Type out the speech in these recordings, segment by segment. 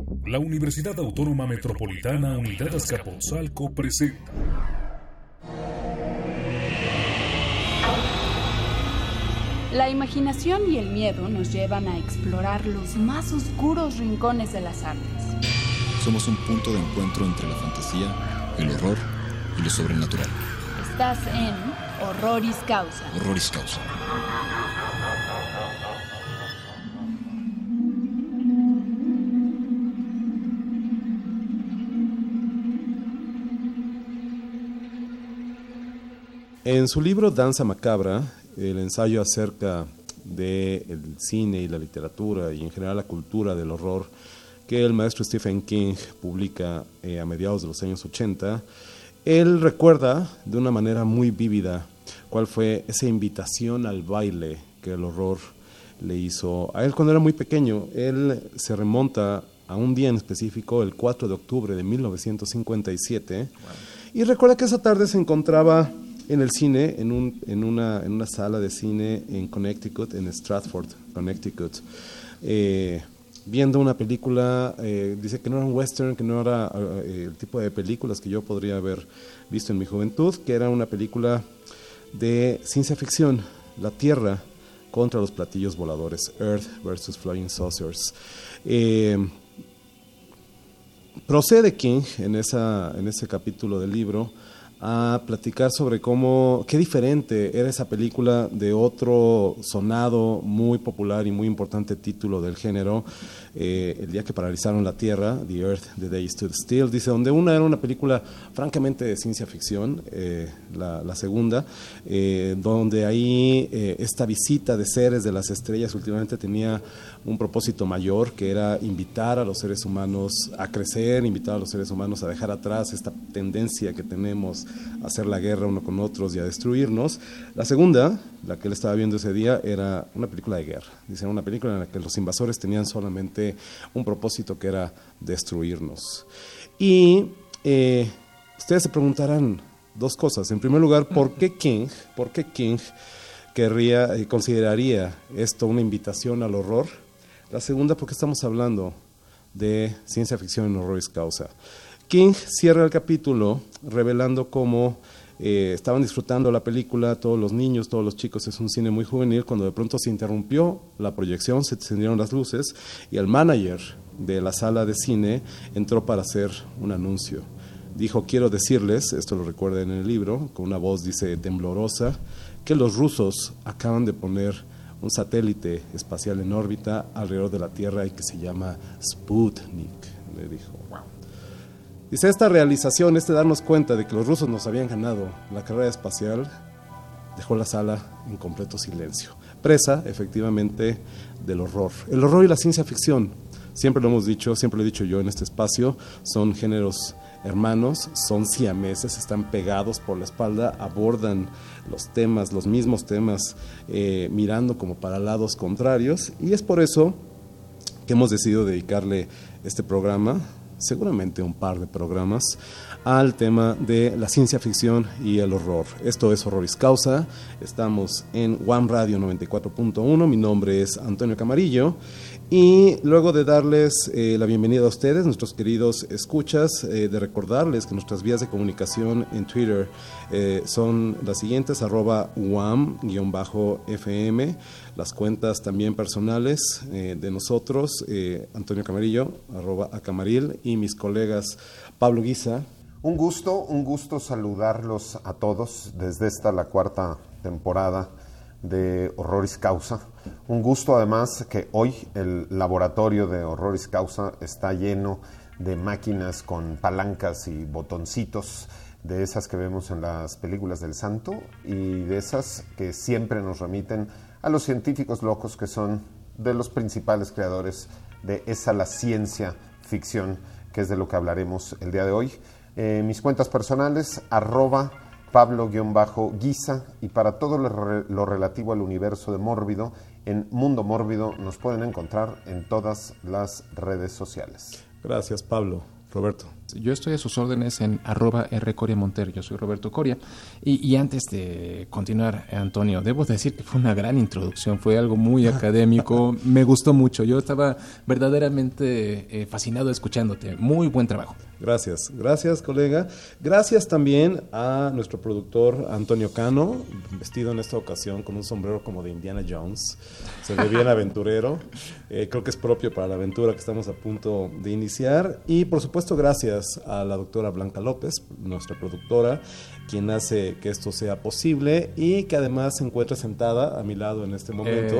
La Universidad Autónoma Metropolitana Unidad Azcapotzalco presenta La imaginación y el miedo nos llevan a explorar los más oscuros rincones de las artes. Somos un punto de encuentro entre la fantasía, el horror y lo sobrenatural. Estás en Horroris Causa. Horroris Causa. En su libro Danza Macabra, el ensayo acerca del cine y la literatura y en general la cultura del horror que el maestro Stephen King publica a mediados de los años 80, él recuerda de una manera muy vívida cuál fue esa invitación al baile que el horror le hizo a él cuando era muy pequeño. Él se remonta a un día en específico, el 4 de octubre de 1957, wow. Y recuerda que esa tarde se encontraba en el cine, en una sala de cine en Connecticut, en Stratford, Connecticut, viendo una película. Dice que no era un western, que no era el tipo de películas que yo podría haber visto en mi juventud, que era una película de ciencia ficción, la Tierra contra los platillos voladores, Earth versus Flying Saucers. Procede King en ese capítulo del libro a platicar sobre qué diferente era esa película de otro sonado, muy popular y muy importante título del género, El día que paralizaron la Tierra, The Earth, The Day Stood Still. Dice, donde una era una película francamente de ciencia ficción, la segunda, donde ahí esta visita de seres de las estrellas últimamente tenía un propósito mayor, que era invitar a los seres humanos a crecer, invitar a los seres humanos a dejar atrás esta tendencia que tenemos a hacer la guerra uno con otros y a destruirnos. La segunda, la que él estaba viendo ese día, era una película de guerra. Dice, una película en la que los invasores tenían solamente un propósito, que era destruirnos. Y ustedes se preguntarán dos cosas. En primer lugar, ¿por qué King consideraría esto una invitación al horror? La segunda, porque estamos hablando de ciencia ficción en Horroris Causa. King cierra el capítulo revelando cómo estaban disfrutando la película, todos los niños, todos los chicos. Es un cine muy juvenil, cuando de pronto se interrumpió la proyección, se encendieron las luces y el manager de la sala de cine entró para hacer un anuncio. Dijo, quiero decirles, esto lo recuerda en el libro, con una voz, dice, temblorosa, que los rusos acaban de poner un satélite espacial en órbita alrededor de la Tierra y que se llama Sputnik, le dijo. Wow. Dice, esta realización, darnos cuenta de que los rusos nos habían ganado la carrera espacial, dejó la sala en completo silencio, presa efectivamente del horror. El horror y la ciencia ficción, siempre lo hemos dicho, siempre lo he dicho yo en este espacio, son géneros hermanos, son siameses, están pegados por la espalda, abordan los mismos temas, mirando como para lados contrarios, y es por eso que hemos decidido dedicarle este programa, seguramente un par de programas, al tema de la ciencia ficción y el horror. Esto es Horroris Causa, estamos en One Radio 94.1, mi nombre es Antonio Camarillo, y luego de darles la bienvenida a ustedes, nuestros queridos escuchas, de recordarles que nuestras vías de comunicación en Twitter son las siguientes, @wam_fm, las cuentas también personales de nosotros, Antonio Camarillo, @acamaril, y mis colegas Pablo Guisa. Un gusto saludarlos a todos desde la cuarta temporada de Horroris Causa. Un gusto además que hoy el laboratorio de Horroris Causa está lleno de máquinas con palancas y botoncitos, de esas que vemos en las películas del santo y de esas que siempre nos remiten a los científicos locos que son de los principales creadores de la ciencia ficción, que es de lo que hablaremos el día de hoy. Mis cuentas personales, @Pablo_Guisa, y para todo lo relativo al universo de Mórbido, en Mundo Mórbido nos pueden encontrar en todas las redes sociales. Gracias, Pablo. Roberto. Yo estoy a sus órdenes en @rcoriamonter. Yo soy Roberto Coria. Y antes de continuar, Antonio, debo decir que fue una gran introducción, fue algo muy académico, me gustó mucho. Yo estaba verdaderamente fascinado escuchándote. Muy buen trabajo. Gracias, colega. Gracias también a nuestro productor Antonio Cano, vestido en esta ocasión con un sombrero como de Indiana Jones. Se ve bien aventurero. Creo que es propio para la aventura que estamos a punto de iniciar. Y por supuesto, gracias a la doctora Blanca López, nuestra productora, quien hace que esto sea posible y que además se encuentra sentada a mi lado en este momento,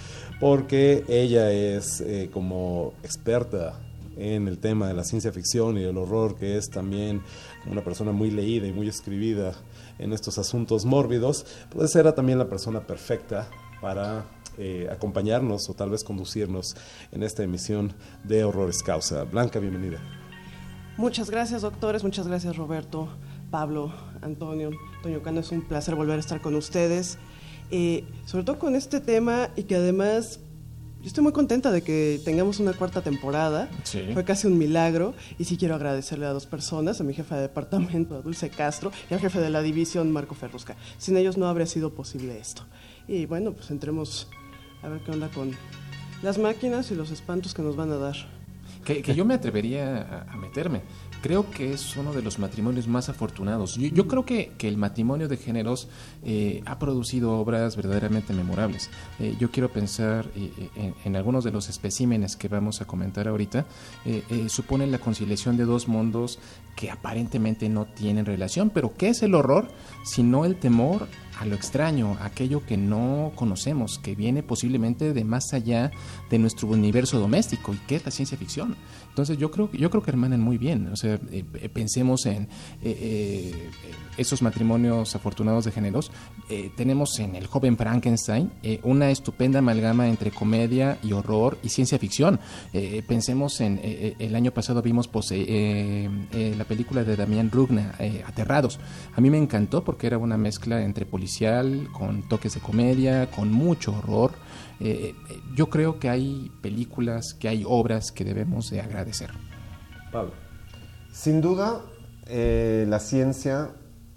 porque ella es como experta en el tema de la ciencia ficción y el horror, que es también una persona muy leída y muy escribida en estos asuntos mórbidos, pues era también la persona perfecta para acompañarnos o tal vez conducirnos en esta emisión de Horroris Causa. Blanca, bienvenida. Muchas gracias, doctores, muchas gracias, Roberto, Pablo, Antonio Cano, es un placer volver a estar con ustedes, sobre todo con este tema, y que además yo estoy muy contenta de que tengamos una 4ª temporada. Sí. Fue casi un milagro, y sí quiero agradecerle a 2 personas, a mi jefa de departamento, a Dulce Castro, y al jefe de la división, Marco Ferrusca. Sin ellos no habría sido posible esto. Y bueno, pues entremos a ver qué onda con las máquinas y los espantos que nos van a dar. Que yo me atrevería a meterme. Creo que es uno de los matrimonios más afortunados. Yo creo que el matrimonio de géneros ha producido obras verdaderamente memorables. Yo quiero pensar en algunos de los especímenes que vamos a comentar ahorita. Suponen la conciliación de 2 mundos que aparentemente no tienen relación. Pero ¿qué es el horror sino el temor a lo extraño, aquello que no conocemos, que viene posiblemente de más allá de nuestro universo doméstico, y que es la ciencia ficción? Entonces yo creo que hermanan muy bien. O sea, pensemos en esos matrimonios afortunados de géneros. Tenemos en El joven Frankenstein una estupenda amalgama entre comedia y horror y ciencia ficción. Pensemos en el año pasado vimos la película de Damián Rugna, Aterrados. A mí me encantó porque era una mezcla entre policial, con toques de comedia, con mucho horror. Yo creo que hay películas, que hay obras que debemos de agradecer. Pablo. Sin duda, la ciencia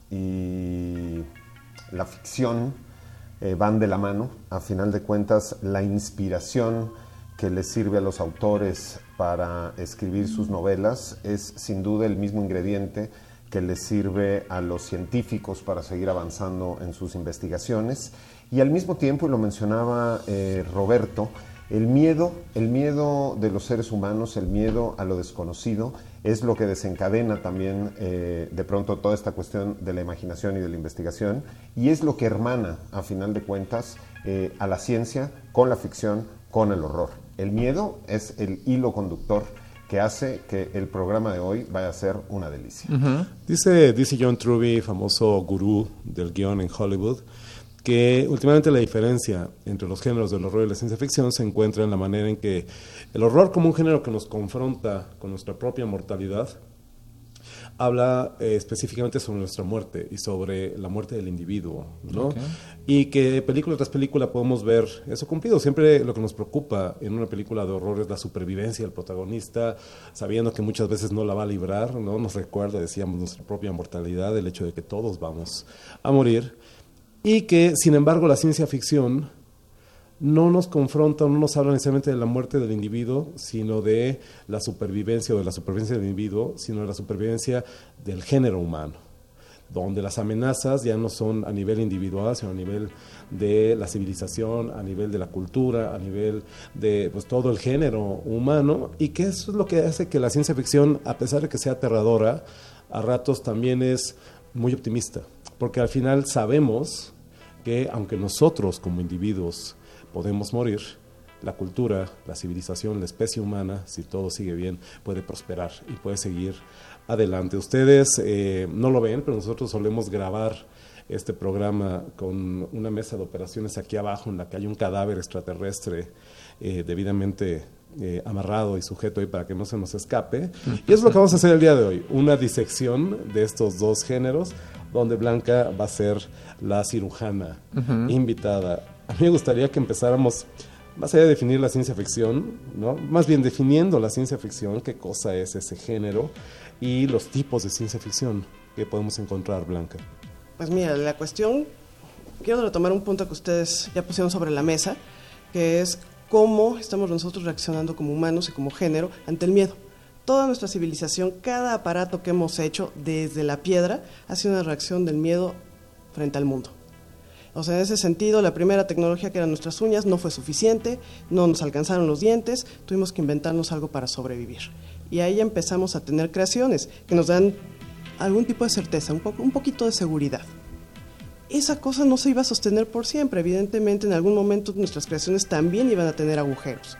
y la ficción van de la mano. A final de cuentas, la inspiración que les sirve a los autores para escribir sus novelas es sin duda el mismo ingrediente que les sirve a los científicos para seguir avanzando en sus investigaciones. Y al mismo tiempo, y lo mencionaba Roberto, el miedo de los seres humanos, el miedo a lo desconocido, es lo que desencadena también de pronto toda esta cuestión de la imaginación y de la investigación, y es lo que hermana, a final de cuentas, a la ciencia con la ficción, con el horror. El miedo es el hilo conductor que hace que el programa de hoy vaya a ser una delicia. Uh-huh. Dice John Truby, famoso gurú del guión en Hollywood, que últimamente la diferencia entre los géneros del horror y la ciencia ficción se encuentra en la manera en que el horror, como un género que nos confronta con nuestra propia mortalidad, habla específicamente sobre nuestra muerte y sobre la muerte del individuo, ¿no? Okay. Y que película tras película podemos ver eso cumplido. Siempre lo que nos preocupa en una película de horror es la supervivencia del protagonista, sabiendo que muchas veces no la va a librar, ¿no? Nos recuerda, decíamos, nuestra propia mortalidad, el hecho de que todos vamos a morir, y que, sin embargo, la ciencia ficción no nos confronta, no nos habla necesariamente de la muerte del individuo, sino de la supervivencia, o de la supervivencia del individuo, sino de la supervivencia del género humano, donde las amenazas ya no son a nivel individual, sino a nivel de la civilización, a nivel de la cultura, a nivel de pues, todo el género humano, y que eso es lo que hace que la ciencia ficción, a pesar de que sea aterradora, a ratos también es muy optimista, porque al final sabemos que aunque nosotros como individuos podemos morir, la cultura, la civilización, la especie humana, si todo sigue bien, puede prosperar y puede seguir adelante. Ustedes no lo ven, pero nosotros solemos grabar este programa con una mesa de operaciones aquí abajo en la que hay un cadáver extraterrestre debidamente amarrado y sujeto ahí para que no se nos escape. Y es lo que vamos a hacer el día de hoy, una disección de estos 2 géneros, donde Blanca va a ser la cirujana invitada. A mí me gustaría que empezáramos más allá de definir la ciencia ficción, ¿no? Más bien definiendo la ciencia ficción, qué cosa es ese género y los tipos de ciencia ficción que podemos encontrar, Blanca. Pues mira, la cuestión, quiero retomar un punto que ustedes ya pusieron sobre la mesa, que es cómo estamos nosotros reaccionando como humanos y como género ante el miedo. Toda nuestra civilización, cada aparato que hemos hecho desde la piedra, ha sido una reacción del miedo frente al mundo. O sea, en ese sentido, la primera tecnología, que eran nuestras uñas, no fue suficiente, no nos alcanzaron los dientes, tuvimos que inventarnos algo para sobrevivir. Y ahí empezamos a tener creaciones que nos dan algún tipo de certeza, un poquito de seguridad. Esa cosa no se iba a sostener por siempre, evidentemente en algún momento nuestras creaciones también iban a tener agujeros.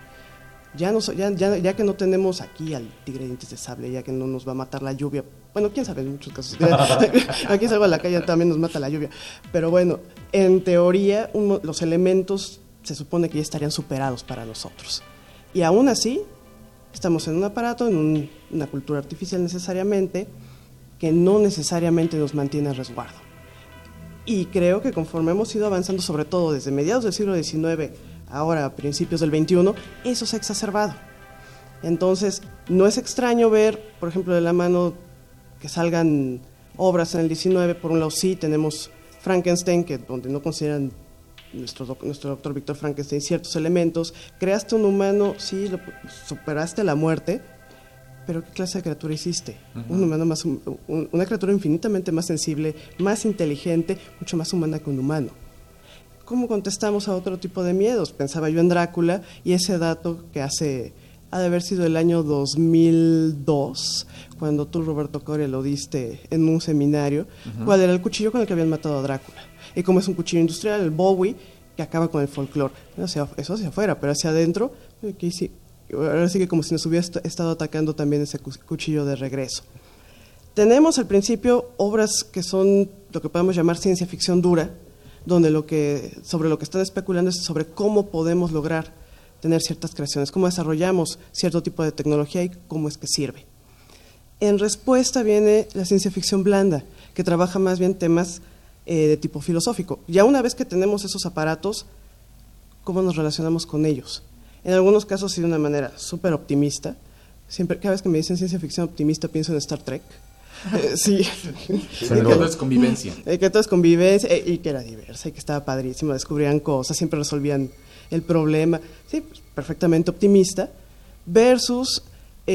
Ya que no tenemos aquí al tigre de dientes de sable, ya que no nos va a matar la lluvia, bueno, quién sabe, en muchos casos, aquí salgo a la calle también nos mata la lluvia, pero bueno, en teoría los elementos se supone que ya estarían superados para nosotros, y aún así estamos en un aparato, en una cultura artificial necesariamente, que no necesariamente nos mantiene a resguardo. Y creo que conforme hemos ido avanzando, sobre todo desde mediados del siglo XIX, ahora a principios del XXI, eso se ha exacerbado. Entonces, no es extraño ver, por ejemplo, de la mano que salgan obras en el XIX. Por un lado, sí, tenemos Frankenstein, que donde no consideran nuestro doctor Víctor Frankenstein ciertos elementos. Creaste un humano, sí, superaste la muerte, pero ¿qué clase de criatura hiciste? Un humano una criatura infinitamente más sensible, más inteligente, mucho más humana que un humano. ¿Cómo contestamos a otro tipo de miedos? Pensaba yo en Drácula, y ese dato que ha de haber sido el año 2002, cuando tú, Roberto Coria, lo diste en un seminario, cuál era el cuchillo con el que habían matado a Drácula. Y como es un cuchillo industrial, el Bowie, que acaba con el folclore. Eso hacia afuera, pero hacia adentro, ahora sí que como si nos hubiera estado atacando también ese cuchillo de regreso. Tenemos al principio obras que son lo que podemos llamar ciencia ficción dura, donde sobre lo que están especulando es sobre cómo podemos lograr tener ciertas creaciones, cómo desarrollamos cierto tipo de tecnología y cómo es que sirve. En respuesta viene la ciencia ficción blanda, que trabaja más bien temas de tipo filosófico. Ya una vez que tenemos esos aparatos, ¿cómo nos relacionamos con ellos? En algunos casos sí de una manera súper optimista. Cada vez que me dicen ciencia ficción optimista pienso en Star Trek. Sí. Que todo es convivencia. Que todo es convivencia y que era diversa y que estaba padrísimo, descubrían cosas, siempre resolvían el problema. Sí, pues, perfectamente optimista, versus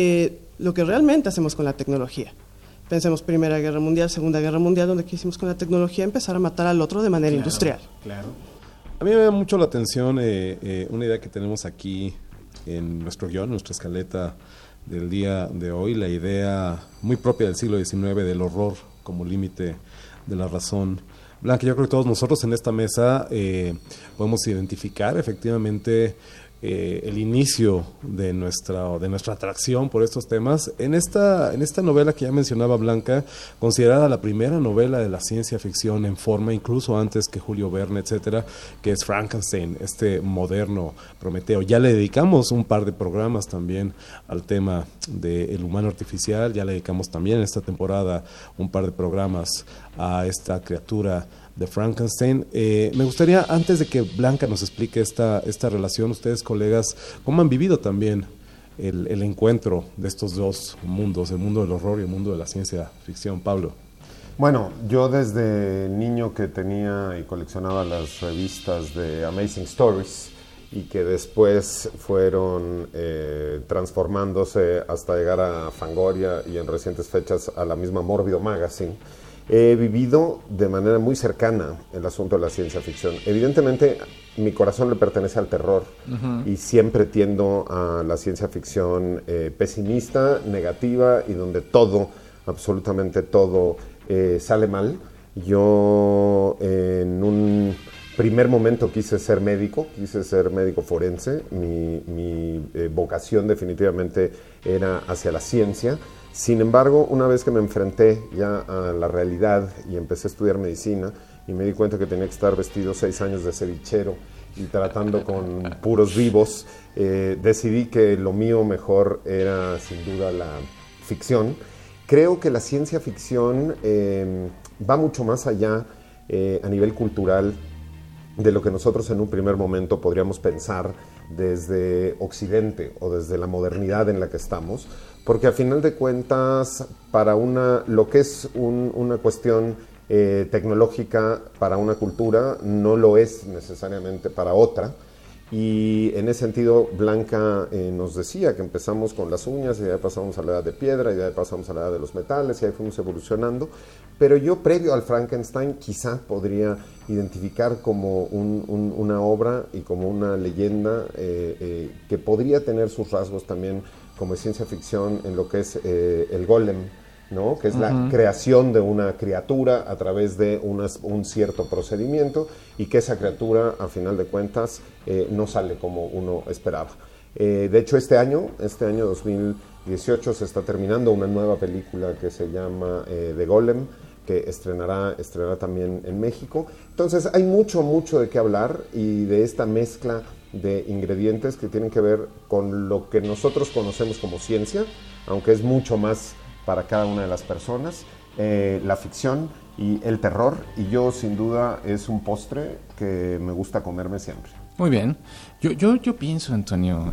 lo que realmente hacemos con la tecnología. Pensemos Primera Guerra Mundial, Segunda Guerra Mundial, donde quisimos con la tecnología empezar a matar al otro de manera industrial. Claro. A mí me da mucho la atención una idea que tenemos aquí en nuestro guión, nuestra escaleta del día de hoy, la idea muy propia del siglo XIX del horror como límite de la razón. Blanca, yo creo que todos nosotros en esta mesa podemos identificar efectivamente el inicio de nuestra atracción por estos temas en esta novela que ya mencionaba Blanca, considerada la primera novela de la ciencia ficción en forma, incluso antes que Julio Verne, etcétera, que es Frankenstein, este moderno Prometeo. Ya le dedicamos un par de programas también al tema del humano artificial, ya le dedicamos también en esta temporada un par de programas a esta criatura de Frankenstein. Me gustaría, antes de que Blanca nos explique esta relación, ustedes, colegas, ¿cómo han vivido también el encuentro de estos dos mundos, el mundo del horror y el mundo de la ciencia ficción? Pablo. Bueno, yo desde niño que tenía y coleccionaba las revistas de Amazing Stories y que después fueron transformándose hasta llegar a Fangoria y en recientes fechas a la misma Mórbido Magazine, he vivido de manera muy cercana el asunto de la ciencia ficción. Evidentemente, mi corazón le pertenece al terror y siempre tiendo a la ciencia ficción pesimista, negativa y donde todo, absolutamente todo, sale mal. Yo en un primer momento quise ser médico forense. Mi vocación definitivamente era hacia la ciencia. Sin embargo, una vez que me enfrenté ya a la realidad y empecé a estudiar medicina y me di cuenta que tenía que estar vestido 6 años de cevichero y tratando con puros vivos, decidí que lo mío mejor era sin duda la ficción. Creo que la ciencia ficción va mucho más allá a nivel cultural de lo que nosotros en un primer momento podríamos pensar desde Occidente o desde la modernidad en la que estamos, porque a final de cuentas, para lo que es una cuestión tecnológica para una cultura, no lo es necesariamente para otra. Y en ese sentido, Blanca nos decía que empezamos con las uñas y de ahí pasamos a la edad de piedra y de ahí pasamos a la edad de los metales y ahí fuimos evolucionando. Pero yo, previo al Frankenstein, quizá podría identificar como una obra y como una leyenda que podría tener sus rasgos también como ciencia ficción en lo que es el Golem, ¿no? Que es la creación de una criatura a través de un cierto procedimiento y que esa criatura, a final de cuentas, no sale como uno esperaba. De hecho, este año 2018, se está terminando una nueva película que se llama The Golem, que estrenará también en México. Entonces, hay mucho de qué hablar y de esta mezcla de ingredientes que tienen que ver con lo que nosotros conocemos como ciencia, aunque es mucho más para cada una de las personas, la ficción y el terror, y yo sin duda es un postre que me gusta comerme siempre. Muy bien. Yo pienso, Antonio,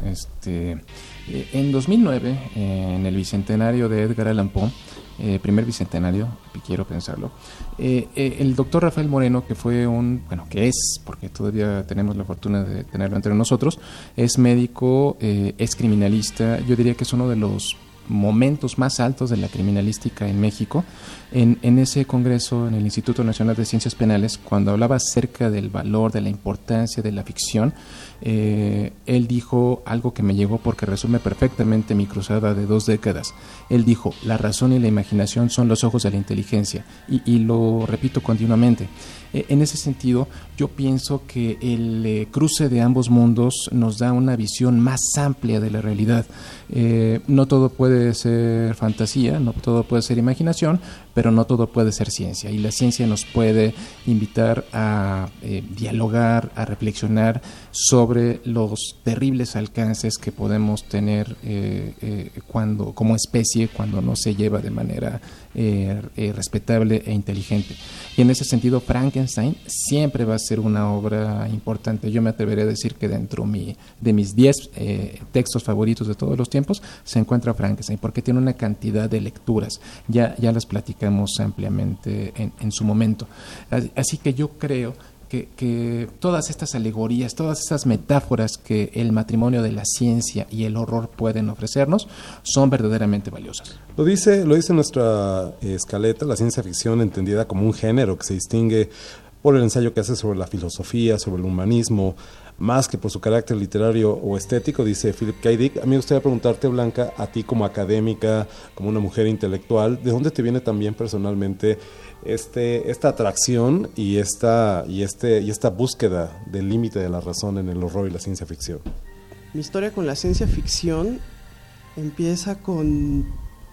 en 2009, en el bicentenario de Edgar Allan Poe, primer bicentenario, quiero pensarlo, el doctor Rafael Moreno, que fue que es, porque todavía tenemos la fortuna de tenerlo entre nosotros, es médico, es criminalista, yo diría que es uno de los momentos más altos de la criminalística en México. En ese congreso, en el Instituto Nacional de Ciencias Penales, cuando hablaba acerca del valor, de la importancia de la ficción, él dijo algo que me llegó porque resume perfectamente mi cruzada de 2 décadas. Él dijo: la razón y la imaginación son los ojos de la inteligencia, y lo repito continuamente. En ese sentido, yo pienso que el cruce de ambos mundos nos da una visión más amplia de la realidad. No todo puede ser fantasía, no todo puede ser imaginación, pero no todo puede ser ciencia, y la ciencia nos puede invitar a dialogar, a reflexionar sobre los terribles alcances que podemos tener como especie, cuando no se lleva de manera respetable e inteligente. Y en ese sentido, Frankenstein siempre va a ser una obra importante. Yo me atreveré a decir que dentro de mis 10 textos favoritos de todos los tiempos se encuentra Frankenstein, porque tiene una cantidad de lecturas. Ya las platicamos ampliamente en su momento. Así que yo creo que todas estas alegorías, todas estas metáforas que el matrimonio de la ciencia y el horror pueden ofrecernos son verdaderamente valiosas. Lo dice nuestra escaleta, la ciencia ficción entendida como un género que se distingue por el ensayo que hace sobre la filosofía, sobre el humanismo, más que por su carácter literario o estético, dice Philip K. Dick. A mí me gustaría preguntarte, Blanca, a ti como académica, como una mujer intelectual, ¿de dónde te viene también personalmente esta atracción y esta búsqueda del límite de la razón en el horror y la ciencia ficción? Mi historia con la ciencia ficción empieza con,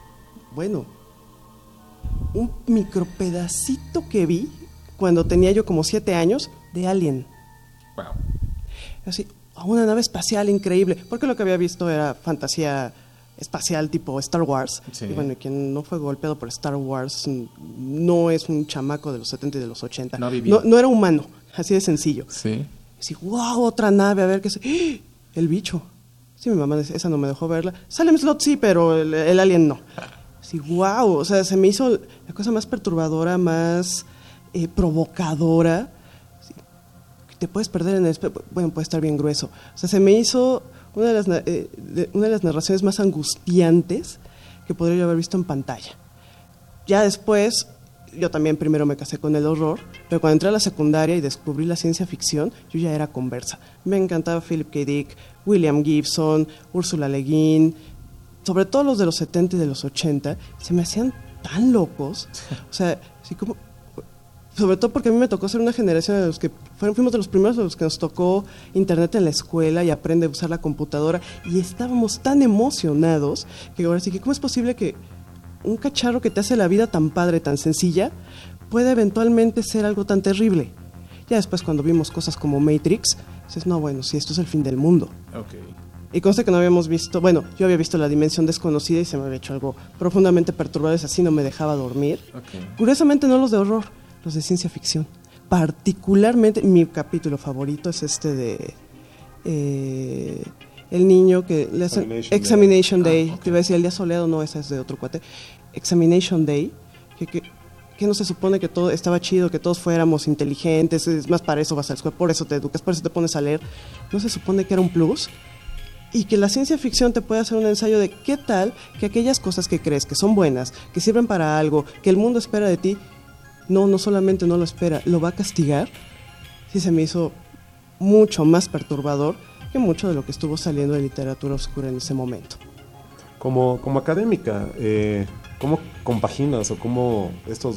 un micropedacito que vi cuando tenía yo como 7 años de Alien. Wow. Así, una nave espacial increíble, porque lo que había visto era fantasía espacial tipo Star Wars. Sí. Y quien no fue golpeado por Star Wars no es un chamaco de los 70 y de los 80. No era humano, así de sencillo. Sí. Así, wow, otra nave, a ver qué es. ¡Ah! El bicho. Sí, mi mamá decía, esa no me dejó verla. Salem Slot sí, pero el alien no. Así, wow, o sea, se me hizo la cosa más perturbadora, más provocadora. Sí. Te puedes perder en el... puede estar bien grueso. O sea, se me hizo una de las narraciones más angustiantes que podría yo haber visto en pantalla. Ya después, yo también primero me casé con el horror, pero cuando entré a la secundaria y descubrí la ciencia ficción, yo ya era conversa. Me encantaba Philip K. Dick, William Gibson, Ursula Le Guin, sobre todo los de los 70 y de los 80, se me hacían tan locos. O sea, así como... Sobre todo porque a mí me tocó ser una generación de los que fuimos de los primeros de los que nos tocó internet en la escuela y aprende a usar la computadora, y estábamos tan emocionados que ahora sí que ¿cómo es posible que un cacharro que te hace la vida tan padre, tan sencilla, pueda eventualmente ser algo tan terrible? Ya después, cuando vimos cosas como Matrix, dices, no, sí, esto es el fin del mundo. Okay. Y consta que no habíamos visto, yo había visto La Dimensión Desconocida y se me había hecho algo profundamente perturbador, así no me dejaba dormir. Okay. Curiosamente no los de horror, los de ciencia ficción, particularmente, mi capítulo favorito es este de el niño que le hacen Examination Day. Te iba a decir el día soleado, no, esa es de otro cuate. Examination Day, que no se supone que todo estaba chido, que todos fuéramos inteligentes, es más, para eso vas a la escuela, por eso te educas, por eso te pones a leer. No se supone que era un plus. Y que la ciencia ficción te puede hacer un ensayo de qué tal que aquellas cosas que crees que son buenas, que sirven para algo, que el mundo espera de ti, no solamente no lo espera, lo va a castigar. Sí, se me hizo mucho más perturbador que mucho de lo que estuvo saliendo de literatura oscura en ese momento. Como académica, ¿cómo compaginas o cómo estos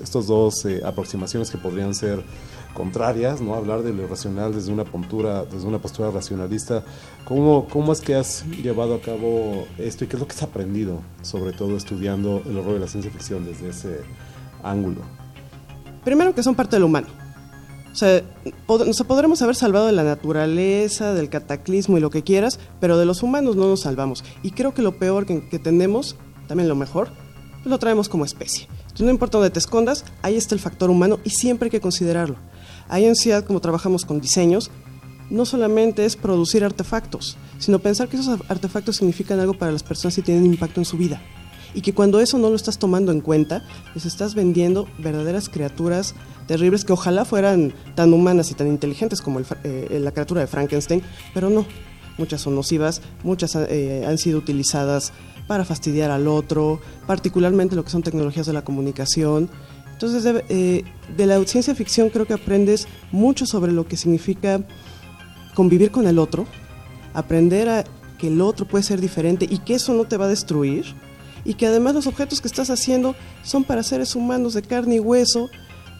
dos aproximaciones que podrían ser contrarias, ¿no? Hablar de lo irracional desde una postura racionalista, ¿cómo es que has llevado a cabo esto y qué es lo que has aprendido, sobre todo estudiando el horror de la ciencia ficción desde ese ángulo? Primero, que son parte del humano. O sea, podremos haber salvado de la naturaleza, del cataclismo y lo que quieras, pero de los humanos no nos salvamos. Y creo que lo peor que tenemos, también lo mejor, lo traemos como especie. Entonces, no importa dónde te escondas, ahí está el factor humano y siempre hay que considerarlo. Ahí en CIAD, como trabajamos con diseños, no solamente es producir artefactos, sino pensar que esos artefactos significan algo para las personas y tienen impacto en su vida. Y que cuando eso no lo estás tomando en cuenta, les estás vendiendo verdaderas criaturas terribles que ojalá fueran tan humanas y tan inteligentes como la criatura de Frankenstein, pero no. Muchas son nocivas, muchas han sido utilizadas para fastidiar al otro, particularmente lo que son tecnologías de la comunicación. Entonces, de la ciencia ficción creo que aprendes mucho sobre lo que significa convivir con el otro, aprender a que el otro puede ser diferente y que eso no te va a destruir, y que además los objetos que estás haciendo son para seres humanos de carne y hueso,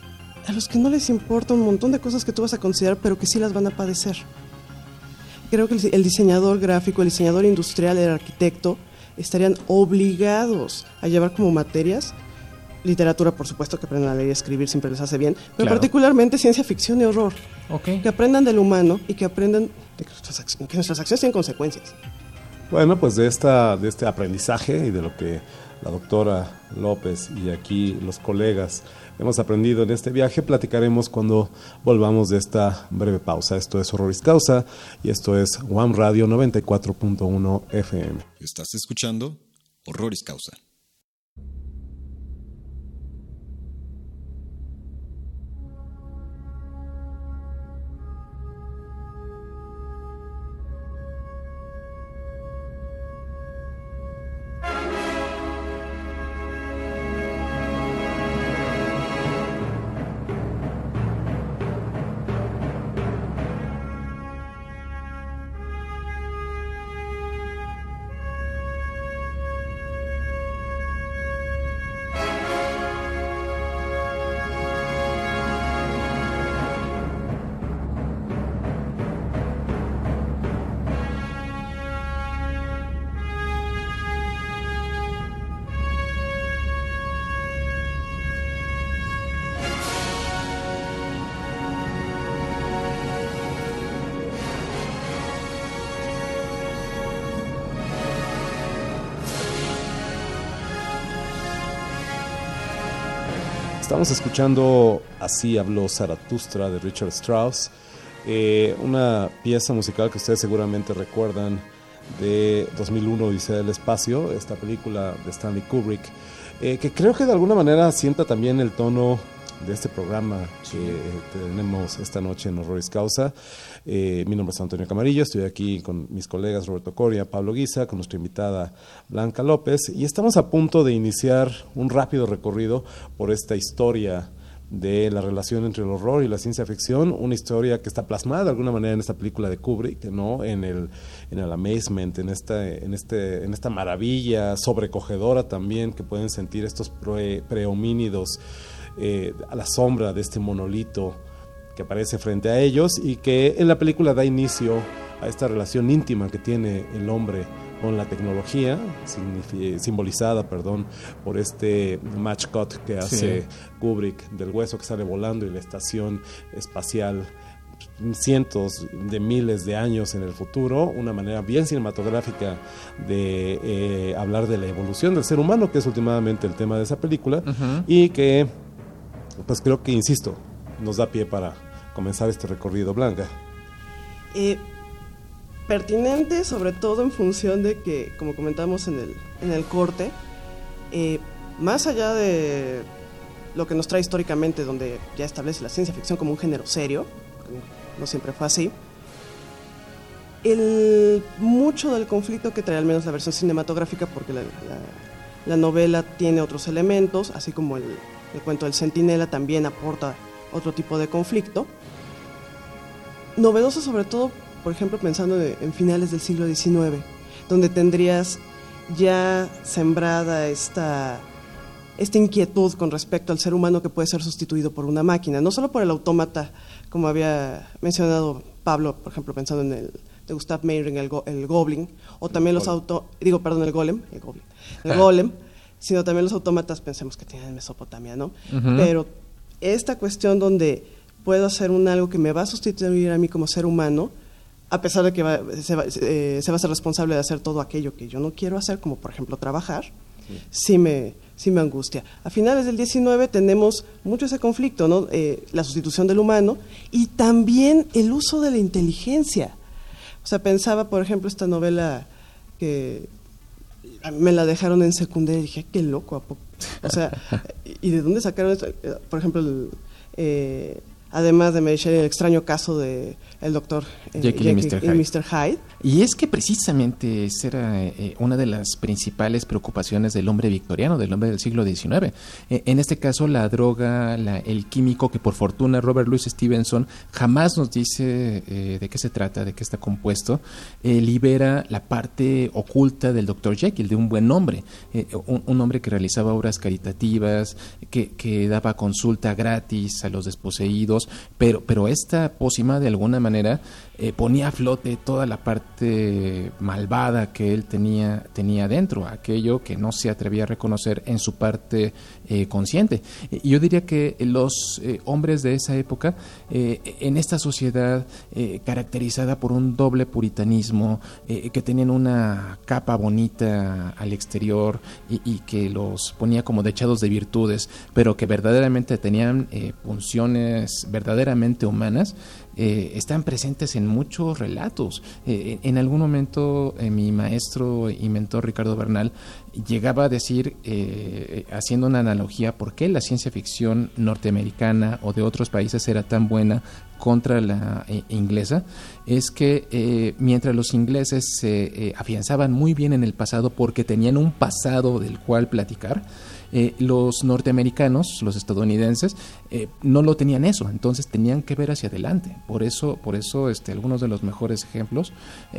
a los que no les importa un montón de cosas que tú vas a considerar, pero que sí las van a padecer. Creo que el diseñador gráfico, el diseñador industrial, el arquitecto, estarían obligados a llevar como materias literatura, por supuesto, que aprendan a leer y escribir, siempre les hace bien, pero claro, particularmente ciencia ficción y horror. Okay. Que aprendan del humano y que aprendan de que nuestras acciones tienen consecuencias. Bueno, pues de este aprendizaje y de lo que la doctora López y aquí los colegas hemos aprendido en este viaje, platicaremos cuando volvamos de esta breve pausa. Esto es Horroris Causa y esto es UAM Radio 94.1 FM. Estás escuchando Horroris Causa. Estamos escuchando Así habló Zaratustra de Richard Strauss, una pieza musical que ustedes seguramente recuerdan de 2001, Odisea del Espacio, esta película de Stanley Kubrick, que creo que de alguna manera sienta también el tono de este programa que tenemos esta noche en Horroris Causa. Mi nombre es Antonio Camarillo, estoy aquí con mis colegas Roberto Coria, Pablo Guisa, con nuestra invitada Blanca López, y estamos a punto de iniciar un rápido recorrido por esta historia de la relación entre el horror y la ciencia ficción, una historia que está plasmada de alguna manera en esta película de Kubrick, ¿no? En el amazement, en esta maravilla sobrecogedora también que pueden sentir estos prehomínidos a la sombra de este monolito que aparece frente a ellos, y que en la película da inicio a esta relación íntima que tiene el hombre con la tecnología, simbolizada por este match cut que hace Kubrick del hueso que sale volando y la estación espacial cientos de miles de años en el futuro, una manera bien cinematográfica de hablar de la evolución del ser humano, que es últimamente el tema de esa película. Y que pues creo que, insisto, nos da pie para comenzar este recorrido, Blanca? Pertinente, sobre todo en función de que, como comentamos en el corte, más allá de lo que nos trae históricamente, donde ya establece la ciencia ficción como un género serio, no siempre fue así, mucho del conflicto que trae al menos la versión cinematográfica, porque la novela tiene otros elementos, así como el cuento del Centinela también aporta otro tipo de conflicto, novedoso sobre todo, por ejemplo, pensando en finales del siglo XIX, donde tendrías ya sembrada esta inquietud con respecto al ser humano que puede ser sustituido por una máquina, no solo por el autómata, como había mencionado Pablo, por ejemplo, pensando en el de Gustav Mayring, el Goblin, o también el Golem, sino también los autómatas, pensemos que tienen en Mesopotamia, ¿no? Uh-huh. Pero esta cuestión donde puedo hacer algo que me va a sustituir a mí como ser humano, a pesar de que se va a ser responsable de hacer todo aquello que yo no quiero hacer, como por ejemplo trabajar, sí me angustia. A finales del 19 tenemos mucho ese conflicto, ¿no? La sustitución del humano y también el uso de la inteligencia. O sea, pensaba, por ejemplo, esta novela que me la dejaron en secundaria y dije, qué loco, ¿a poco? O sea, ¿y de dónde sacaron esto? Por ejemplo, además de Mary Shelley, el extraño caso de el doctor Jekyll y Mr. Hyde. Y es que precisamente esa era una de las principales preocupaciones del hombre victoriano, del hombre del siglo XIX. En este caso, la droga, el químico, que por fortuna Robert Louis Stevenson jamás nos dice de qué se trata, de qué está compuesto, libera la parte oculta del doctor Jekyll, de un buen hombre, un hombre que realizaba obras caritativas, que daba consulta gratis a los desposeídos, pero esta pócima de alguna manera ponía a flote toda la parte malvada que él tenía dentro, aquello que no se atrevía a reconocer en su parte consciente. Yo diría que los hombres de esa época, en esta sociedad caracterizada por un doble puritanismo, que tenían una capa bonita al exterior y que los ponía como dechados de virtudes, pero que verdaderamente tenían funciones verdaderamente humanas, están presentes en muchos relatos. En algún momento mi maestro y mentor Ricardo Bernal llegaba a decir, haciendo una analogía, por qué la ciencia ficción norteamericana o de otros países era tan buena contra la inglesa, es que mientras los ingleses se afianzaban muy bien en el pasado porque tenían un pasado del cual platicar, los norteamericanos, los estadounidenses, no lo tenían eso, entonces tenían que ver hacia adelante. Por eso algunos de los mejores ejemplos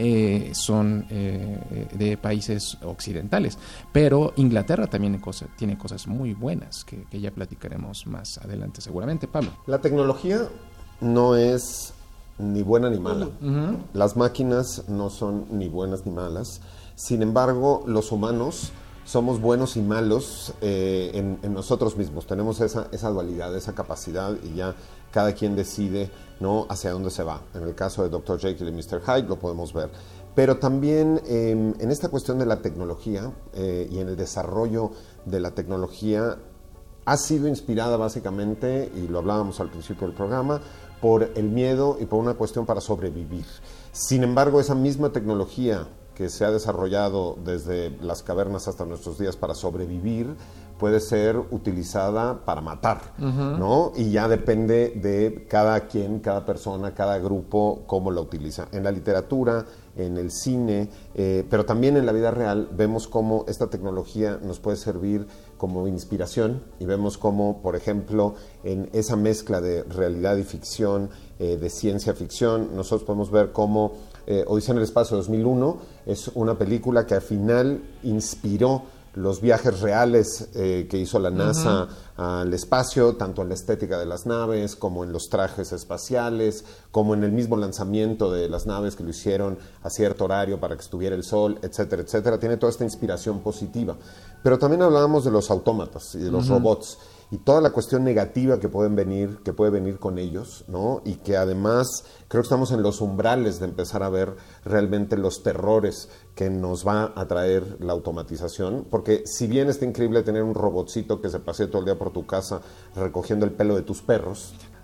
son de países occidentales, pero Inglaterra también tiene cosas muy buenas que ya platicaremos más adelante seguramente. Pablo. La tecnología no es ni buena ni mala. Uh-huh. Las máquinas no son ni buenas ni malas. Sin embargo, los humanos somos buenos y malos en nosotros mismos. Tenemos esa dualidad, esa capacidad, y ya cada quien decide, ¿no?, hacia dónde se va. En el caso de Dr. Jekyll y Mr. Hyde lo podemos ver. Pero también en esta cuestión de la tecnología y en el desarrollo de la tecnología, ha sido inspirada básicamente, y lo hablábamos al principio del programa, por el miedo y por una cuestión para sobrevivir. Sin embargo, esa misma tecnología que se ha desarrollado desde las cavernas hasta nuestros días para sobrevivir, puede ser utilizada para matar, uh-huh, ¿no? Y ya depende de cada quien, cada persona, cada grupo, cómo la utiliza. En la literatura, en el cine, pero también en la vida real, vemos cómo esta tecnología nos puede servir como inspiración, y vemos cómo, por ejemplo, en esa mezcla de realidad y ficción, de ciencia ficción, nosotros podemos ver cómo Odisea en el Espacio 2001 es una película que al final inspiró los viajes reales que hizo la NASA, uh-huh, al espacio, tanto en la estética de las naves, como en los trajes espaciales, como en el mismo lanzamiento de las naves que lo hicieron a cierto horario para que estuviera el sol, etcétera, etcétera. Tiene toda esta inspiración positiva. Pero también hablábamos de los autómatas y de los, uh-huh, robots, y toda la cuestión negativa que puede venir con ellos, ¿no? Y que además creo que estamos en los umbrales de empezar a ver realmente los terrores que nos va a traer la automatización, porque si bien está increíble tener un robotcito que se pasee todo el día por tu casa recogiendo el pelo de tus perros,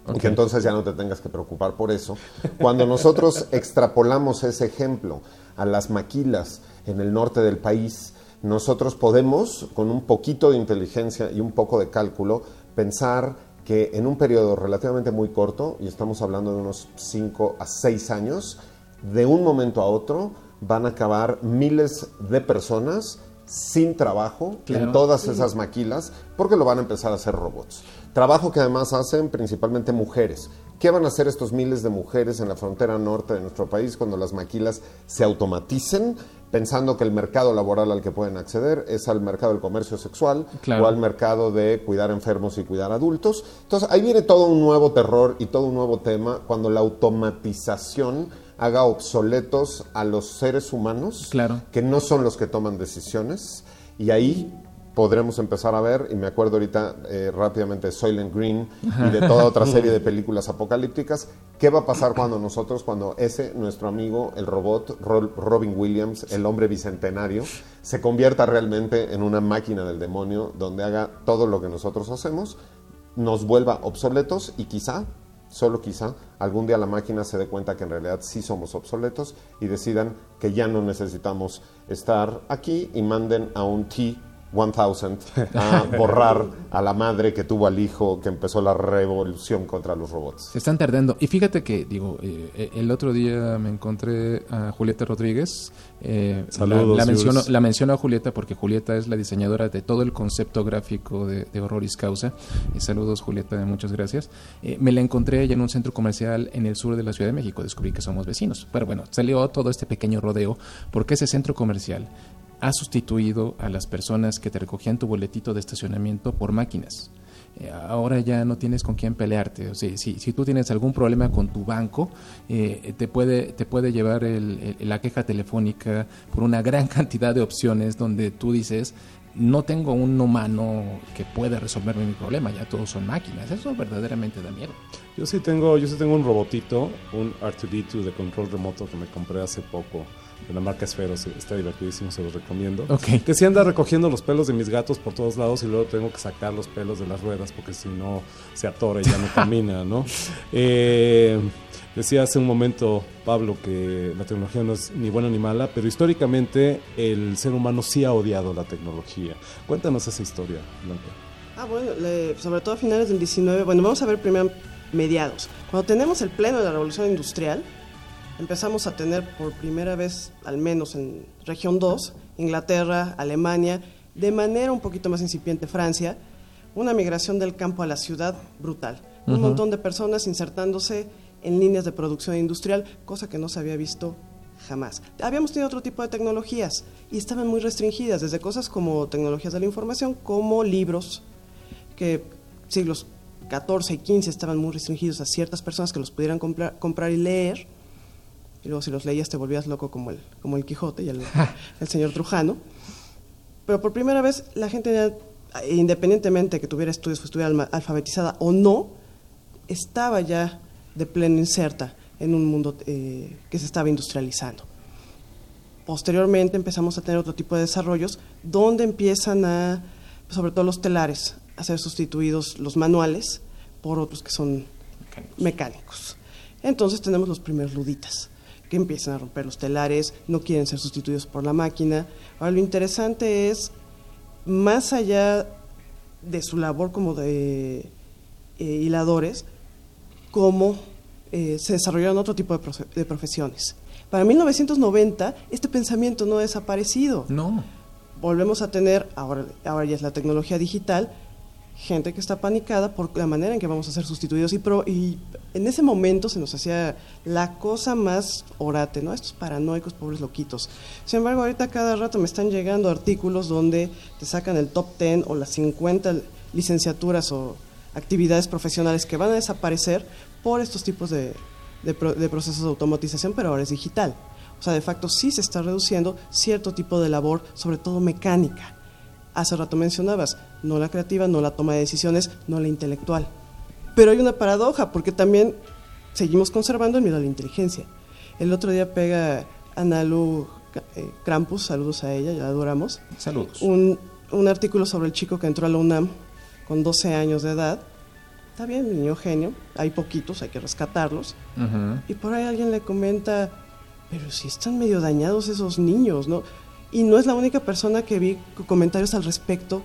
y que entonces ya no te tengas que preocupar por eso. Cuando nosotros extrapolamos ese ejemplo a las maquilas en el norte del país, nosotros podemos, con un poquito de inteligencia y un poco de cálculo, pensar que en un periodo relativamente muy corto, y estamos hablando de unos 5 a 6 años, de un momento a otro van a acabar miles de personas sin trabajo en todas esas maquilas, porque lo van a empezar a hacer robots. Trabajo que además hacen principalmente mujeres. ¿Qué van a hacer estos miles de mujeres en la frontera norte de nuestro país cuando las maquilas se automaticen, pensando que el mercado laboral al que pueden acceder es al mercado del comercio sexual o al mercado de cuidar enfermos y cuidar adultos? Entonces ahí viene todo un nuevo terror y todo un nuevo tema cuando la automatización haga obsoletos a los seres humanos, que no son los que toman decisiones, y ahí podremos empezar a ver, y me acuerdo ahorita rápidamente de Soylent Green y de toda otra serie de películas apocalípticas, ¿qué va a pasar cuando nuestro amigo, el robot, Robin Williams, el hombre bicentenario, se convierta realmente en una máquina del demonio donde haga todo lo que nosotros hacemos, nos vuelva obsoletos y quizá, solo quizá, algún día la máquina se dé cuenta que en realidad sí somos obsoletos y decidan que ya no necesitamos estar aquí y manden a un T-1000 a borrar a la madre que tuvo al hijo que empezó la revolución contra los robots. Se están tardando. Y fíjate que, el otro día me encontré a Julieta Rodríguez. Saludos. La menciono a Julieta porque Julieta es la diseñadora de todo el concepto gráfico de Horroris Causa. Saludos, Julieta, muchas gracias. Me la encontré ella en un centro comercial en el sur de la Ciudad de México. Descubrí que somos vecinos. Pero bueno, salió todo este pequeño rodeo porque ese centro comercial ha sustituido a las personas que te recogían tu boletito de estacionamiento por máquinas. Ahora ya no tienes con quién pelearte. O sea, si tú tienes algún problema con tu banco, te puede llevar la queja telefónica por una gran cantidad de opciones donde tú dices, no tengo un humano que pueda resolverme mi problema, ya todos son máquinas. Eso verdaderamente da miedo. Yo sí tengo un robotito, un R2D2 de control remoto que me compré hace poco, de la marca Esferos. Está divertidísimo, se los recomiendo. Que sí anda recogiendo los pelos de mis gatos por todos lados y luego tengo que sacar los pelos de las ruedas porque si no se atora y ya no camina, ¿no? Decía hace un momento Pablo que la tecnología no es ni buena ni mala, pero históricamente el ser humano sí ha odiado la tecnología. Cuéntanos esa historia, Blanca. Bueno, sobre todo a finales del 19, vamos a ver primero mediados. Cuando tenemos el pleno de la revolución industrial, empezamos a tener por primera vez, al menos en región 2, Inglaterra, Alemania, de manera un poquito más incipiente Francia, una migración del campo a la ciudad brutal. Un montón de personas insertándose en líneas de producción industrial, cosa que no se había visto jamás. Habíamos tenido otro tipo de tecnologías y estaban muy restringidas, desde cosas como tecnologías de la información, como libros, que siglos XIV y XV estaban muy restringidos a ciertas personas que los pudieran comprar y leer, y luego si los leías te volvías loco como el Quijote y el señor Trujano. Pero por primera vez la gente, independientemente que tuviera estudios, que estuviera alfabetizada o no, estaba ya de pleno inserta en un mundo que se estaba industrializando. Posteriormente empezamos a tener otro tipo de desarrollos donde empiezan sobre todo los telares, a ser sustituidos los manuales por otros que son mecánicos. Entonces tenemos los primeros luditas que empiezan a romper los telares, no quieren ser sustituidos por la máquina. Ahora lo interesante es, más allá de su labor como de hiladores, cómo se desarrollaron otro tipo de profesiones. Para 1990 este pensamiento no ha desaparecido. No. Volvemos a tener, ahora ya es la tecnología digital, gente que está panicada por la manera en que vamos a ser sustituidos y en ese momento se nos hacía la cosa más orate, ¿no? Estos paranoicos, pobres loquitos. Sin embargo, ahorita cada rato me están llegando artículos donde te sacan el top 10 o las 50 licenciaturas o actividades profesionales que van a desaparecer por estos tipos de procesos de automatización, pero ahora es digital. O sea, de facto sí se está reduciendo cierto tipo de labor, sobre todo mecánica. Hace rato mencionabas, no la creativa, no la toma de decisiones, no la intelectual. Pero hay una paradoja, porque también seguimos conservando el miedo a la inteligencia. El otro día pega Analu Krampus, saludos a ella, ya la adoramos. Saludos. Un artículo sobre el chico que entró a la UNAM con 12 años de edad está bien, el niño genio, hay poquitos, hay que rescatarlos. Y por ahí alguien le comenta, pero si están medio dañados esos niños, ¿no? Y no es la única persona que vi comentarios al respecto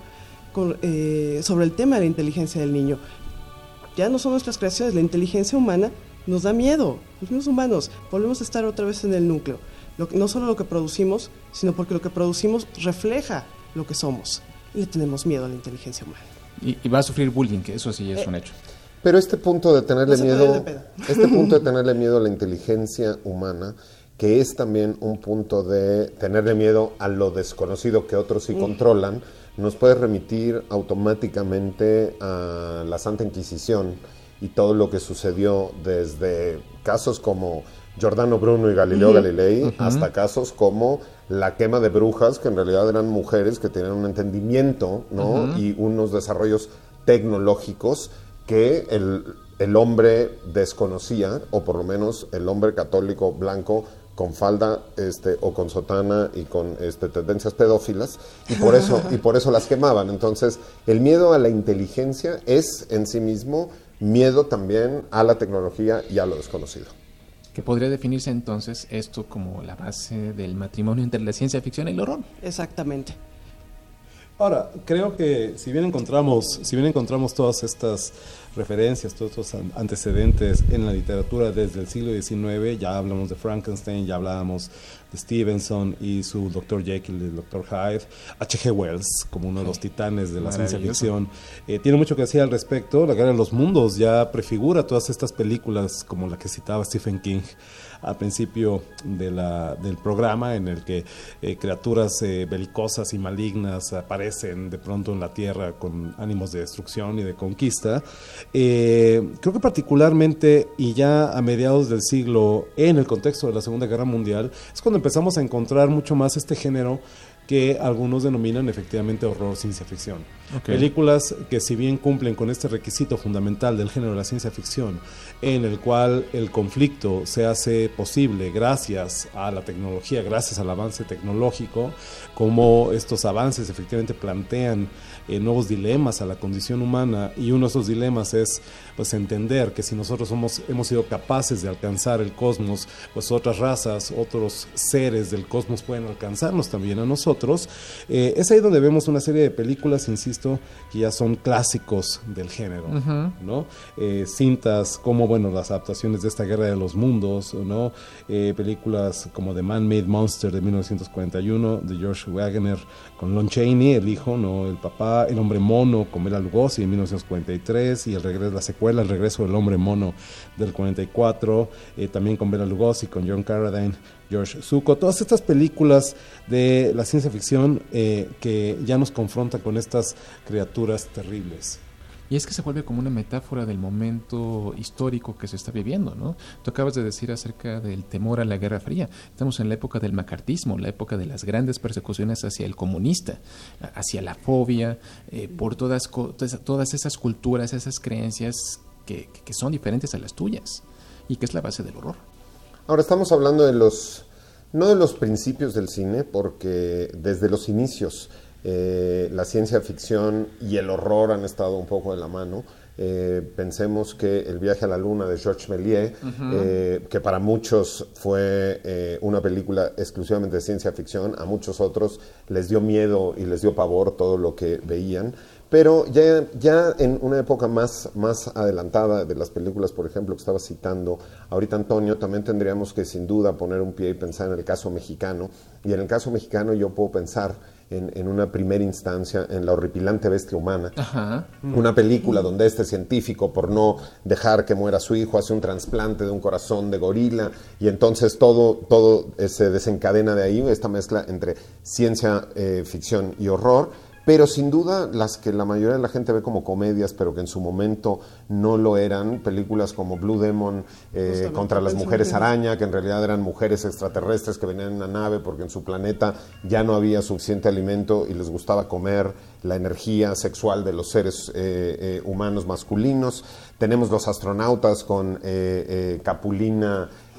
sobre el tema de la inteligencia del niño. Ya no son nuestras creaciones, la inteligencia humana nos da miedo. Los mismos humanos volvemos a estar otra vez en el núcleo. No solo lo que producimos, sino porque lo que producimos refleja lo que somos. Y le tenemos miedo a la inteligencia humana. Y va a sufrir bullying, que eso sí es un hecho. Pero este punto de tenerle No se miedo, puede de peda. este punto de tenerle miedo a la inteligencia humana, que es también un punto de tenerle miedo a lo desconocido que otros sí controlan, nos puede remitir automáticamente a la Santa Inquisición y todo lo que sucedió desde casos como Giordano Bruno y Galileo Galilei hasta casos como la quema de brujas, que en realidad eran mujeres que tenían un entendimiento, ¿no? Y unos desarrollos tecnológicos que el hombre desconocía, o por lo menos el hombre católico blanco con falda o con sotana y con tendencias pedófilas, y por eso las quemaban. Entonces, el miedo a la inteligencia es en sí mismo miedo también a la tecnología y a lo desconocido. Que podría definirse entonces esto como la base del matrimonio entre la ciencia ficción y el horror. Exactamente. Ahora, creo que si bien encontramos todas estas referencias, todos estos antecedentes en la literatura desde el siglo XIX, ya hablamos de Frankenstein, ya hablábamos de Stevenson y su Dr. Jekyll y el Dr. Hyde, H.G. Wells como uno de los titanes de la ciencia ficción, tiene mucho que decir al respecto. La Guerra de los Mundos ya prefigura todas estas películas como la que citaba Stephen King al principio del programa, en el que criaturas belicosas y malignas aparecen de pronto en la Tierra con ánimos de destrucción y de conquista. Creo que particularmente, y ya a mediados del siglo, en el contexto de la Segunda Guerra Mundial, es cuando empezamos a encontrar mucho más este género que algunos denominan efectivamente horror ciencia ficción. Películas que, si bien cumplen con este requisito fundamental del género de la ciencia ficción, en el cual el conflicto se hace posible gracias a la tecnología, gracias al avance tecnológico, como estos avances efectivamente plantean nuevos dilemas a la condición humana, y uno de esos dilemas es pues entender que si nosotros hemos sido capaces de alcanzar el cosmos, pues otras razas, otros seres del cosmos pueden alcanzarnos también a nosotros. Es ahí donde vemos una serie de películas, insisto, que ya son clásicos del género, ¿no? Cintas como, bueno, las adaptaciones de esta Guerra de los Mundos, ¿no? Películas como The Man-Made Monster de 1941 de George Wagoner con Lon Chaney, el hijo, ¿no? El papá, El Hombre Mono con Bela Lugosi en 1943, y la secuela El Regreso del Hombre Mono del 44, también con Bela Lugosi, con John Carradine, George Zucco. Todas estas películas de la ciencia ficción que ya nos confrontan con estas criaturas terribles. Y es que se vuelve como una metáfora del momento histórico que se está viviendo, ¿no? Tú acabas de decir acerca del temor a la Guerra Fría. Estamos en la época del macartismo, la época de las grandes persecuciones hacia el comunista, hacia la fobia, por todas esas culturas, esas creencias que son diferentes a las tuyas, y que es la base del horror. Ahora estamos hablando no de los principios del cine, porque desde los inicios la ciencia ficción y el horror han estado un poco de la mano. Pensemos que El viaje a la luna de Georges Méliès, que para muchos fue una película exclusivamente de ciencia ficción, a muchos otros les dio miedo y les dio pavor todo lo que veían. Pero ya en una época más adelantada de las películas, por ejemplo, que estaba citando ahorita Antonio, también tendríamos que sin duda poner un pie y pensar en el caso mexicano. Y en el caso mexicano yo puedo pensar en una primera instancia en La horripilante bestia humana, una película donde este científico, por no dejar que muera su hijo, hace un trasplante de un corazón de gorila, y entonces todo se desencadena de ahí, esta mezcla entre ciencia ficción y horror. Pero sin duda las que la mayoría de la gente ve como comedias, pero que en su momento no lo eran, películas como Blue Demon, contra las mujeres araña, que en realidad eran mujeres extraterrestres que venían en una nave porque en su planeta ya no había suficiente alimento y les gustaba comer la energía sexual de los seres humanos masculinos. Tenemos Los astronautas con Capulina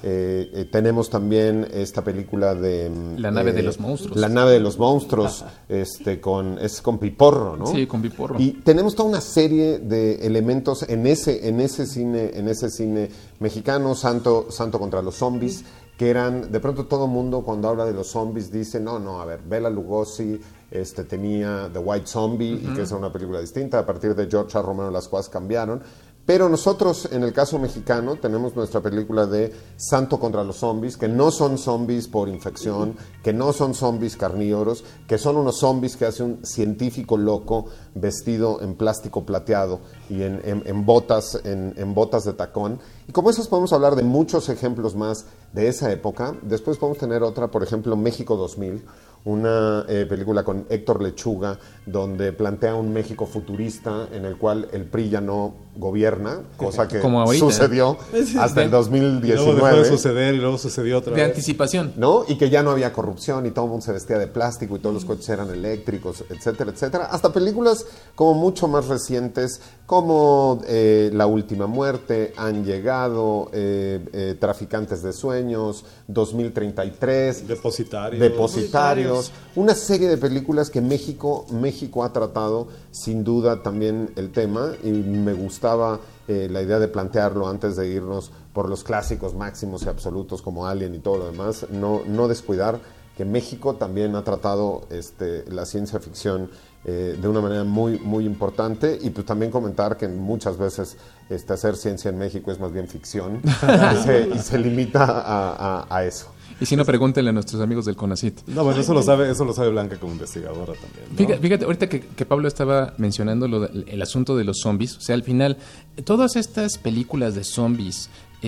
Tenemos también esta película de... La nave de los monstruos. La nave de los monstruos, con Piporro, ¿no? Sí, con Piporro. Y tenemos toda una serie de elementos en ese cine mexicano, Santo contra los zombies, que eran, de pronto todo el mundo cuando habla de los zombies dice, no, a ver, Bela Lugosi tenía The White Zombie, y que es una película distinta, a partir de George A. Romero las cosas cambiaron. Pero nosotros, en el caso mexicano, tenemos nuestra película de Santo contra los zombies, que no son zombies por infección, que no son zombies carnívoros, que son unos zombies que hace un científico loco vestido en plástico plateado y en botas de tacón. Y como esos podemos hablar de muchos ejemplos más de esa época. Después podemos tener otra, por ejemplo, México 2000, una película con Héctor Lechuga, donde plantea un México futurista en el cual el PRI ya no gobierna, cosa que sucedió hasta el 2019. Luego dejó de suceder y luego sucedió otra vez. De anticipación. ¿No? Y que ya no había corrupción y todo el mundo se vestía de plástico y todos los coches eran eléctricos, etcétera, etcétera. Hasta películas como mucho más recientes, como La Última Muerte, Han Llegado, Traficantes de Sueños, 2033, Depositarios, una serie de películas que México ha tratado sin duda también el tema, y me gustaba la idea de plantearlo antes de irnos por los clásicos máximos y absolutos como Alien y todo lo demás, no descuidar que México también ha tratado la ciencia ficción de una manera muy, muy importante, y pues también comentar que muchas veces hacer ciencia en México es más bien ficción y se limita a eso. Y si no, pregúntenle a nuestros amigos del CONACYT. No, bueno, eso lo sabe Blanca como investigadora también, ¿no? Fíjate, ahorita que Pablo estaba mencionando el asunto de los zombies, o sea, al final, todas estas películas de zombies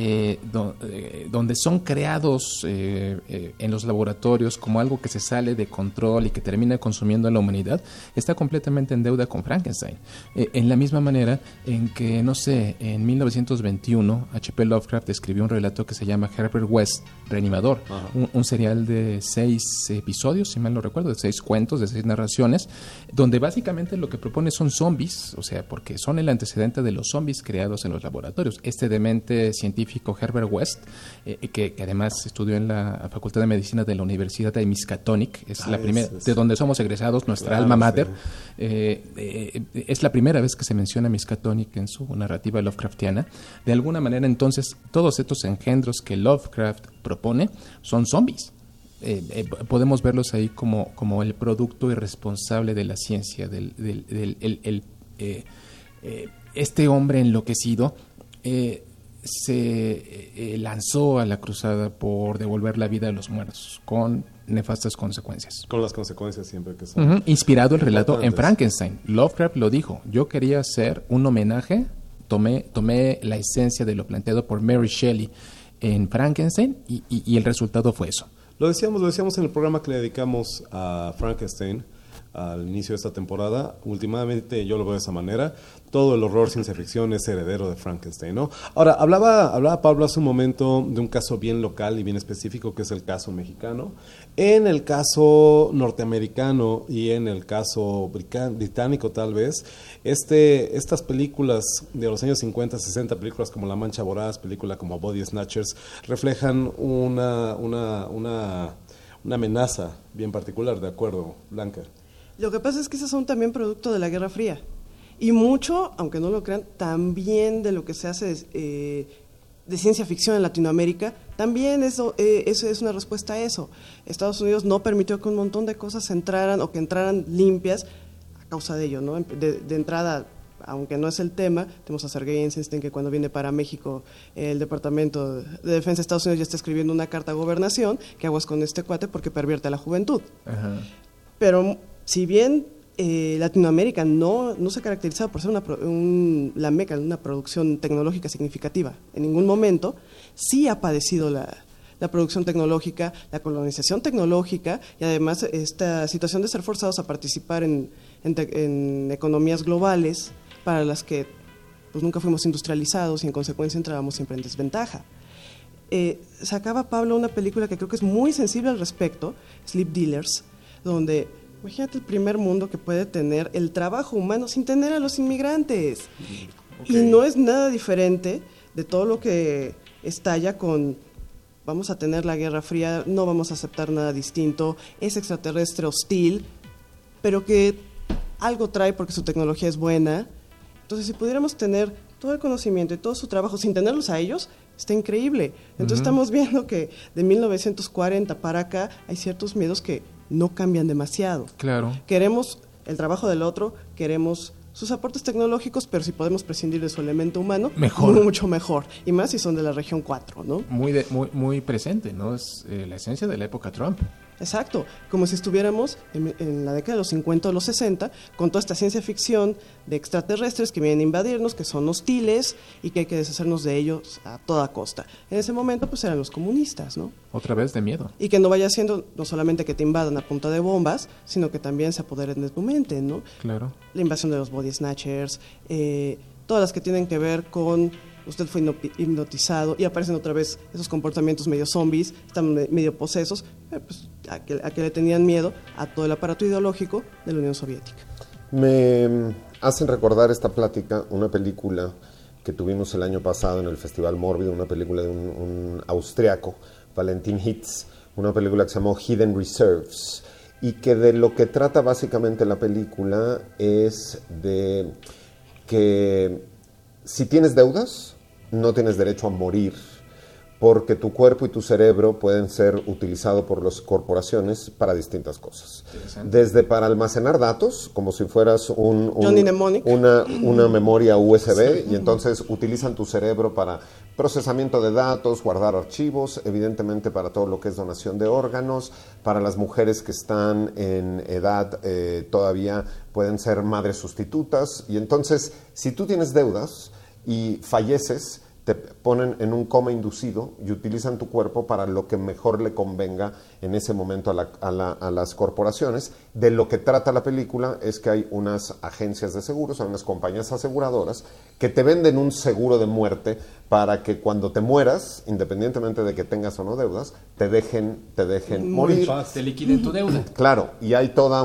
donde son creados en los laboratorios como algo que se sale de control y que termina consumiendo a la humanidad, está completamente en deuda con Frankenstein. En la misma manera en que, no sé, en 1921 H.P. Lovecraft escribió un relato que se llama Herbert West, Reanimador, un serial de 6 episodios, si mal no recuerdo, de 6 cuentos, de 6 narraciones, donde básicamente lo que propone son zombies, o sea, porque son el antecedente de los zombies creados en los laboratorios. Este demente científico Herbert West, que además estudió en la Facultad de Medicina de la Universidad de Miskatonic, es la primera, de donde somos egresados, nuestra alma mater. Es la primera vez que se menciona Miskatonic en su narrativa Lovecraftiana. De alguna manera, entonces, todos estos engendros que Lovecraft propone son zombies. Podemos verlos ahí como el producto irresponsable de la ciencia, este hombre enloquecido se lanzó a la cruzada por devolver la vida a los muertos, con nefastas consecuencias. Con las consecuencias siempre que son. Inspirado el relato en Frankenstein. Lovecraft lo dijo, yo quería hacer un homenaje, tomé la esencia de lo planteado por Mary Shelley en Frankenstein y el resultado fue eso. Lo decíamos en el programa que le dedicamos a Frankenstein al inicio de esta temporada. Últimamente yo lo veo de esa manera. Todo el horror ciencia ficción es heredero de Frankenstein, ¿no? Ahora, hablaba Pablo hace un momento de un caso bien local y bien específico, que es el caso mexicano. En el caso norteamericano y en el caso británico tal vez, estas películas de los años 50, 60, películas como La Mancha Voraz, película como Body Snatchers, reflejan una amenaza bien particular, ¿de acuerdo, Blanca? Lo que pasa es que esas son también producto de la Guerra Fría. Y mucho, aunque no lo crean, también de lo que se hace de ciencia ficción en Latinoamérica, también eso es una respuesta a eso. Estados Unidos no permitió que un montón de cosas entraran o que entraran limpias a causa de ello, ¿no? De entrada, aunque no es el tema, tenemos a Sergei Eisenstein, que cuando viene para México el Departamento de Defensa de Estados Unidos ya está escribiendo una carta a Gobernación, que aguas con este cuate porque pervierte a la juventud. Ajá. Pero si bien Latinoamérica no se caracterizaba por ser la meca de una producción tecnológica significativa en ningún momento, sí ha padecido la producción tecnológica, la colonización tecnológica y además esta situación de ser forzados a participar en economías globales para las que pues nunca fuimos industrializados y en consecuencia entrábamos siempre en desventaja. Sacaba Pablo una película que creo que es muy sensible al respecto, Sleep Dealers, donde imagínate el primer mundo que puede tener el trabajo humano sin tener a los inmigrantes. Okay. Y no es nada diferente de todo lo que estalla con vamos a tener la Guerra Fría, no vamos a aceptar nada distinto, es extraterrestre hostil, pero que algo trae porque su tecnología es buena. Entonces, si pudiéramos tener todo el conocimiento y todo su trabajo sin tenerlos a ellos, está increíble. Entonces estamos viendo que de 1940 para acá hay ciertos miedos que no cambian demasiado. Claro. Queremos el trabajo del otro, queremos sus aportes tecnológicos, pero si podemos prescindir de su elemento humano, mejor. Mucho mejor. Y más si son de la región 4, ¿no? Muy presente, ¿no? Es la esencia de la época Trump. Exacto, como si estuviéramos en la década de los 50 o los 60, con toda esta ciencia ficción de extraterrestres que vienen a invadirnos, que son hostiles y que hay que deshacernos de ellos a toda costa. En ese momento, pues eran los comunistas, ¿no? Otra vez de miedo. Y que no vaya siendo no solamente que te invadan a punta de bombas, sino que también se apoderen de tu mente, ¿no? Claro. La invasión de los body snatchers, todas las que tienen que ver con usted fue hipnotizado y aparecen otra vez esos comportamientos medio zombies, están medio posesos, pues, a que le tenían miedo a todo el aparato ideológico de la Unión Soviética. Me hacen recordar esta plática una película que tuvimos el año pasado en el Festival Mórbido, una película de un austriaco, Valentin Hitz, una película que se llamó Hidden Reserves, y que de lo que trata básicamente la película es de que si tienes deudas, no tienes derecho a morir, porque tu cuerpo y tu cerebro pueden ser utilizados por las corporaciones para distintas cosas. Desde para almacenar datos, como si fueras una memoria USB, sí. Y entonces utilizan tu cerebro para procesamiento de datos, guardar archivos, evidentemente para todo lo que es donación de órganos, para las mujeres que están en edad todavía pueden ser madres sustitutas, y entonces si tú tienes deudas y falleces, te ponen en un coma inducido y utilizan tu cuerpo para lo que mejor le convenga en ese momento a las corporaciones. De lo que trata la película es que hay unas agencias de seguros, hay unas compañías aseguradoras que te venden un seguro de muerte para que cuando te mueras, independientemente de que tengas o no deudas, te dejen morir. Te liquiden tu deuda. Claro, y hay toda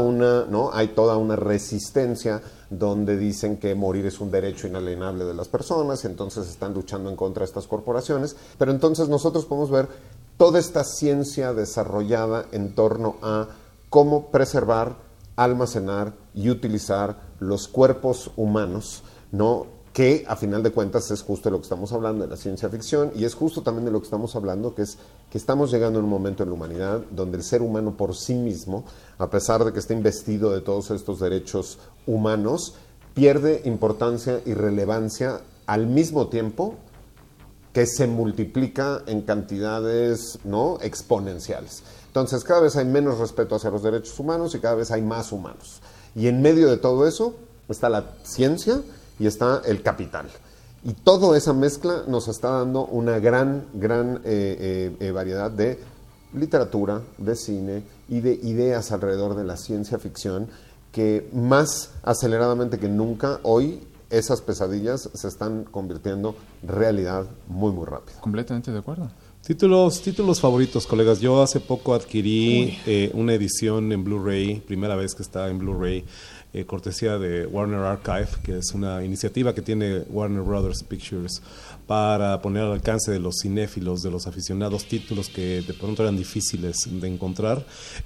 una resistencia donde dicen que morir es un derecho inalienable de las personas, y entonces están luchando en contra de estas corporaciones. Pero entonces nosotros podemos ver toda esta ciencia desarrollada en torno a cómo preservar, almacenar y utilizar los cuerpos humanos, ¿no? Que a final de cuentas es justo de lo que estamos hablando de la ciencia ficción, y es justo también de lo que estamos hablando, que es que estamos llegando a un momento en la humanidad donde el ser humano por sí mismo, a pesar de que está investido de todos estos derechos humanos, pierde importancia y relevancia al mismo tiempo que se multiplica en cantidades, ¿no?, exponenciales. Entonces cada vez hay menos respeto hacia los derechos humanos y cada vez hay más humanos. Y en medio de todo eso está la ciencia y está el capital. Y toda esa mezcla nos está dando una gran variedad de literatura, de cine y de ideas alrededor de la ciencia ficción, que más aceleradamente que nunca hoy esas pesadillas se están convirtiendo en realidad muy, muy rápido. Completamente de acuerdo. Títulos favoritos, colegas. Yo hace poco adquirí una edición en Blu-ray, primera vez que está en Blu-ray, cortesía de Warner Archive, que es una iniciativa que tiene Warner Brothers Pictures para poner al alcance de los cinéfilos, de los aficionados, títulos que de pronto eran difíciles de encontrar.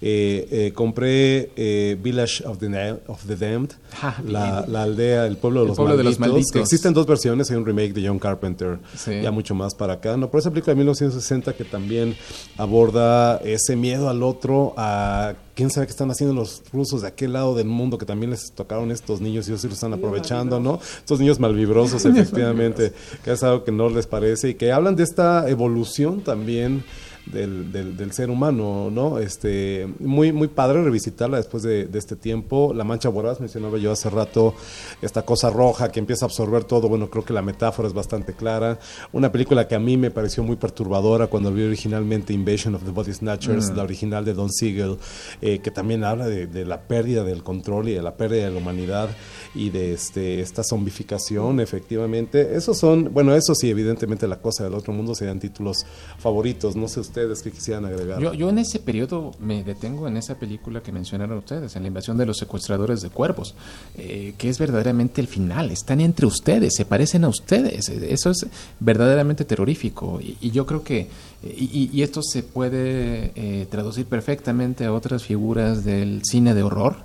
Compré Village of the Damned, la aldea, el pueblo de los malditos. Existen dos versiones, hay un remake de John Carpenter, sí, ya mucho más para acá. No, pero esa película de 1960 que también aborda ese miedo al otro, a quién sabe qué están haciendo los rusos de aquel lado del mundo, que también les tocaron estos niños y ellos sí lo están aprovechando, ¿no? Estos niños malvibrosos, efectivamente, que es algo que no les parece y que hablan de esta evolución también del ser humano, ¿no? Muy padre revisitarla después de este tiempo. La mancha voraz, mencionaba yo hace rato, esta cosa roja que empieza a absorber todo. Bueno, creo que la metáfora es bastante clara. Una película que a mí me pareció muy perturbadora cuando vi originalmente Invasion of the Body Snatchers, la original de Don Siegel, que también habla de la pérdida del control y de la pérdida de la humanidad y de esta zombificación, efectivamente. Esos son, bueno, eso sí, evidentemente La cosa del otro mundo serían títulos favoritos. No sé ustedes que quisieran agregar? Yo en ese periodo me detengo en esa película que mencionaron ustedes, en la invasión de los secuestradores de cuervos, que es verdaderamente el final. Están entre ustedes, se parecen a ustedes. Eso es verdaderamente terrorífico. Y yo creo que y esto se puede traducir perfectamente a otras figuras del cine de horror.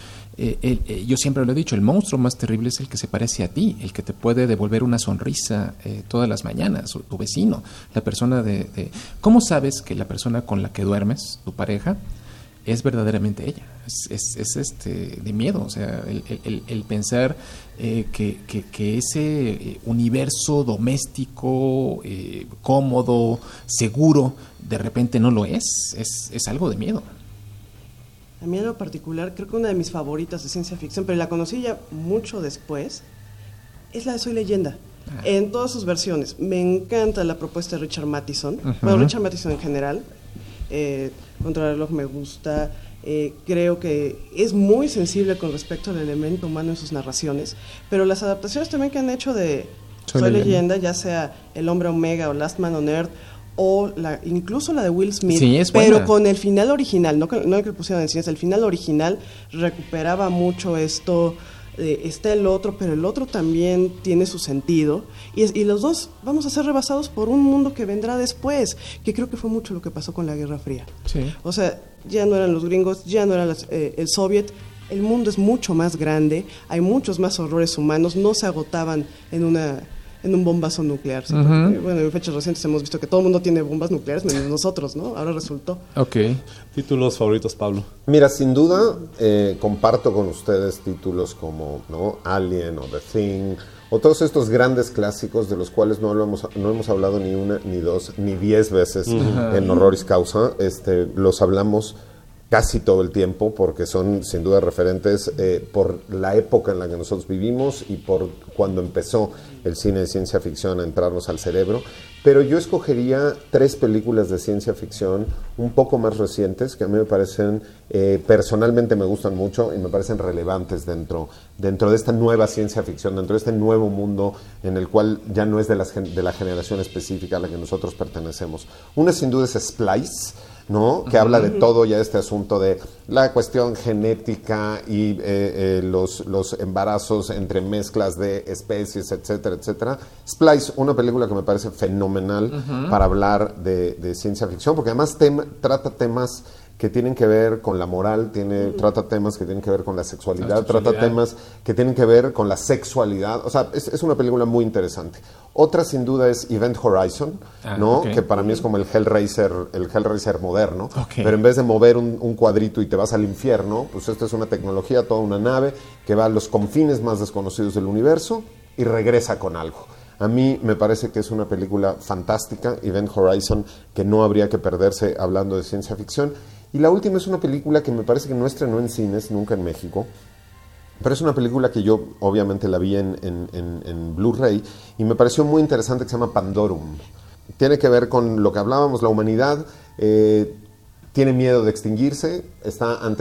Yo siempre lo he dicho, el monstruo más terrible es el que se parece a ti, el que te puede devolver una sonrisa todas las mañanas, tu vecino, la persona de... ¿Cómo sabes que la persona con la que duermes, tu pareja, es verdaderamente ella? Es de miedo, o sea, el pensar que ese universo doméstico, cómodo, seguro, de repente no lo es algo de miedo. A mí en lo particular, creo que una de mis favoritas de ciencia ficción, pero la conocí ya mucho después, es la de Soy Leyenda, en todas sus versiones. Me encanta la propuesta de Richard Matheson, bueno, Richard Matheson en general, Contrarreloj me gusta, creo que es muy sensible con respecto al elemento humano en sus narraciones, pero las adaptaciones también que han hecho de Soy Leyenda, ya sea El Hombre Omega o Last Man on Earth, o incluso la de Will Smith, sí, pero con el final original, no el que pusieron en cines, el final original recuperaba mucho esto, está el otro, pero el otro también tiene su sentido, y los dos vamos a ser rebasados por un mundo que vendrá después, que creo que fue mucho lo que pasó con la Guerra Fría. Sí. O sea, ya no eran los gringos, ya no era el soviet, el mundo es mucho más grande, hay muchos más horrores humanos, no se agotaban en un bombazo nuclear. ¿Sí? Bueno, en fechas recientes hemos visto que todo el mundo tiene bombas nucleares, menos nosotros, ¿no? Ahora resultó. Ok. ¿Títulos favoritos, Pablo? Mira, sin duda, comparto con ustedes títulos como, ¿no?, Alien o The Thing, o todos estos grandes clásicos de los cuales no hemos hablado ni una, ni dos, ni 10 veces en Horroris Causa. Los hablamos casi todo el tiempo porque son sin duda referentes por la época en la que nosotros vivimos y por cuando empezó el cine de ciencia ficción a entrarnos al cerebro. Pero yo escogería 3 películas de ciencia ficción un poco más recientes que a mí me parecen, personalmente me gustan mucho y me parecen relevantes dentro de esta nueva ciencia ficción, dentro de este nuevo mundo en el cual ya no es de la generación específica a la que nosotros pertenecemos. Una sin duda es Splice, ¿no?, que habla de todo ya este asunto de la cuestión genética y los embarazos entre mezclas de especies, etcétera, etcétera. Splice, una película que me parece fenomenal para hablar de ciencia ficción, porque además trata temas que tienen que ver con la moral, trata temas que tienen que ver con la sexualidad, trata temas que tienen que ver con la sexualidad. O sea, es una película muy interesante. Otra sin duda es Event Horizon, ¿no? Okay. Que para mí es como el Hellraiser moderno. Okay. Pero en vez de mover un cuadrito y te vas al infierno, pues esta es una tecnología, toda una nave que va a los confines más desconocidos del universo y regresa con algo. A mí me parece que es una película fantástica, Event Horizon, que no habría que perderse hablando de ciencia ficción. Y la última es una película que me parece que no estrenó en cines, nunca en México, pero es una película que yo obviamente la vi en Blu-ray y me pareció muy interesante, que se llama Pandorum. Tiene que ver con lo que hablábamos, la humanidad tiene miedo de extinguirse, está ante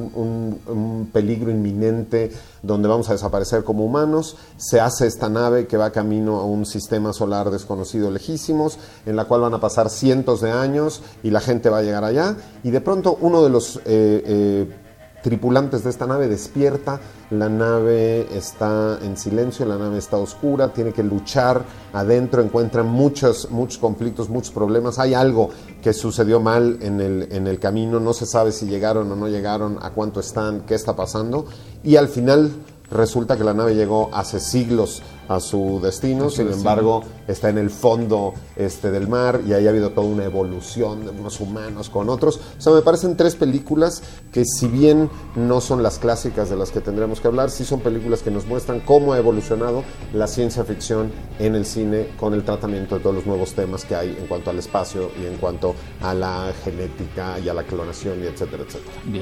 un peligro inminente donde vamos a desaparecer como humanos. Se hace esta nave que va camino a un sistema solar desconocido lejísimos, en la cual van a pasar cientos de años y la gente va a llegar allá, y de pronto uno de los tripulantes de esta nave despierta, la nave está en silencio, la nave está oscura, tiene que luchar adentro, encuentra muchos conflictos, muchos problemas, hay algo que sucedió mal en el camino, no se sabe si llegaron o no llegaron, a cuánto están, qué está pasando, y al final resulta que la nave llegó hace siglos a su destino, sin embargo está en el fondo del mar y ahí ha habido toda una evolución de unos humanos con otros. O sea, me parecen 3 películas que, si bien no son las clásicas de las que tendremos que hablar, sí son películas que nos muestran cómo ha evolucionado la ciencia ficción en el cine con el tratamiento de todos los nuevos temas que hay en cuanto al espacio y en cuanto a la genética y a la clonación y etcétera, etcétera. Bien.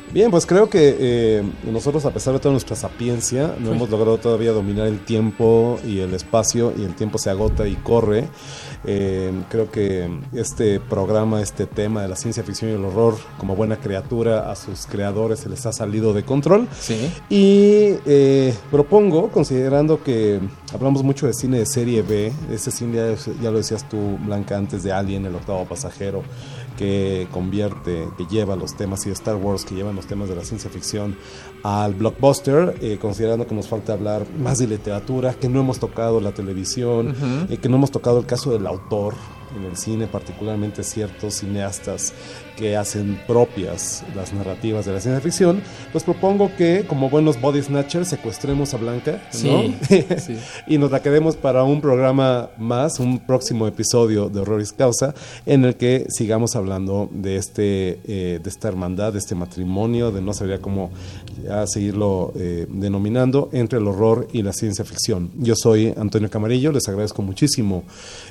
Bien, pues creo que nosotros, a pesar de toda nuestra sapiencia, no hemos logrado todavía dominar el tiempo y el espacio, y el tiempo se agota y corre. Creo que este programa, este tema de la ciencia ficción y el horror, como buena criatura, a sus creadores se les ha salido de control. Sí. Y propongo, considerando que hablamos mucho de cine de serie B, ese cine, ya lo decías tú, Blanca, antes de Alien, El octavo pasajero, que lleva los temas, y Star Wars, que llevan los temas de la ciencia ficción al blockbuster, considerando que nos falta hablar más de literatura, que no hemos tocado la televisión, que no hemos tocado el caso del autor en el cine, particularmente ciertos cineastas que hacen propias las narrativas de la ciencia ficción. Pues propongo que, como buenos body snatchers, secuestremos a Blanca, ¿no? Sí. Y nos la quedemos para un programa más, un próximo episodio de Horroris Causa, en el que sigamos hablando de esta hermandad, de este matrimonio, de no sabría cómo ya seguirlo denominando, entre el horror y la ciencia ficción. Yo soy Antonio Camarillo, les agradezco muchísimo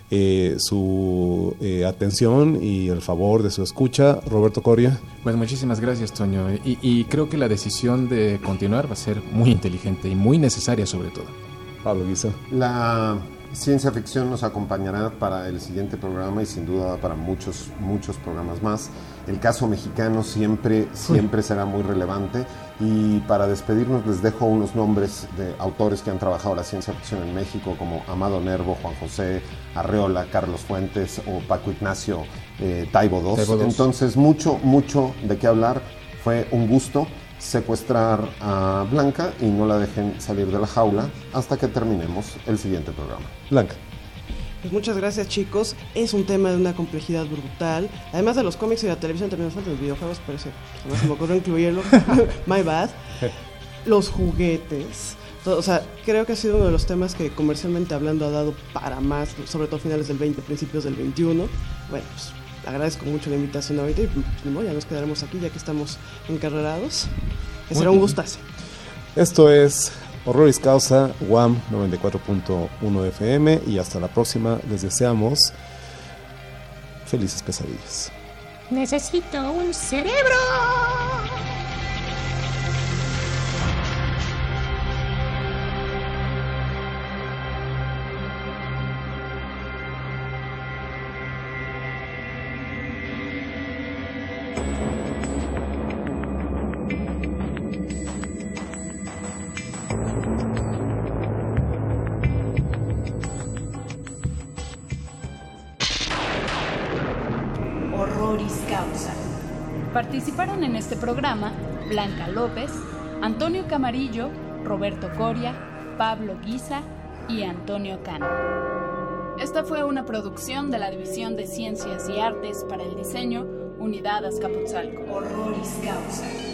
su atención y el favor de su escucha. Roberto Coria. Pues muchísimas gracias, Toño, y creo que la decisión de continuar va a ser muy inteligente y muy necesaria, sobre todo. Pablo Guisa. La ciencia ficción nos acompañará para el siguiente programa y sin duda para muchos programas más. El caso mexicano siempre será muy relevante, y para despedirnos les dejo unos nombres de autores que han trabajado la ciencia ficción en México, como Amado Nervo, Juan José Arreola, Carlos Fuentes o Paco Ignacio Taibo II. Entonces mucho de qué hablar. Fue un gusto secuestrar a Blanca y no la dejen salir de la jaula hasta que terminemos el siguiente programa. Blanca. Pues muchas gracias, chicos. Es un tema de una complejidad brutal. Además de los cómics y la televisión, también nos faltan los videojuegos, pero eso jamás se me ocurrió incluirlo. My bad. Los juguetes. Todo, o sea, creo que ha sido uno de los temas que, comercialmente hablando, ha dado para más, sobre todo finales del 20, principios del 21. Bueno, pues agradezco mucho la invitación ahorita y ya nos quedaremos aquí ya que estamos encarrerados. Que será un gustazo. Esto es Horroris Causa, UAM 94.1 FM, y hasta la próxima. Les deseamos felices pesadillas. Necesito un cerebro. Participaron en este programa Blanca López, Antonio Camarillo, Roberto Coria, Pablo Guisa y Antonio Cano. Esta fue una producción de la División de Ciencias y Artes para el Diseño, Unidad Azcapotzalco. Horroris Causa.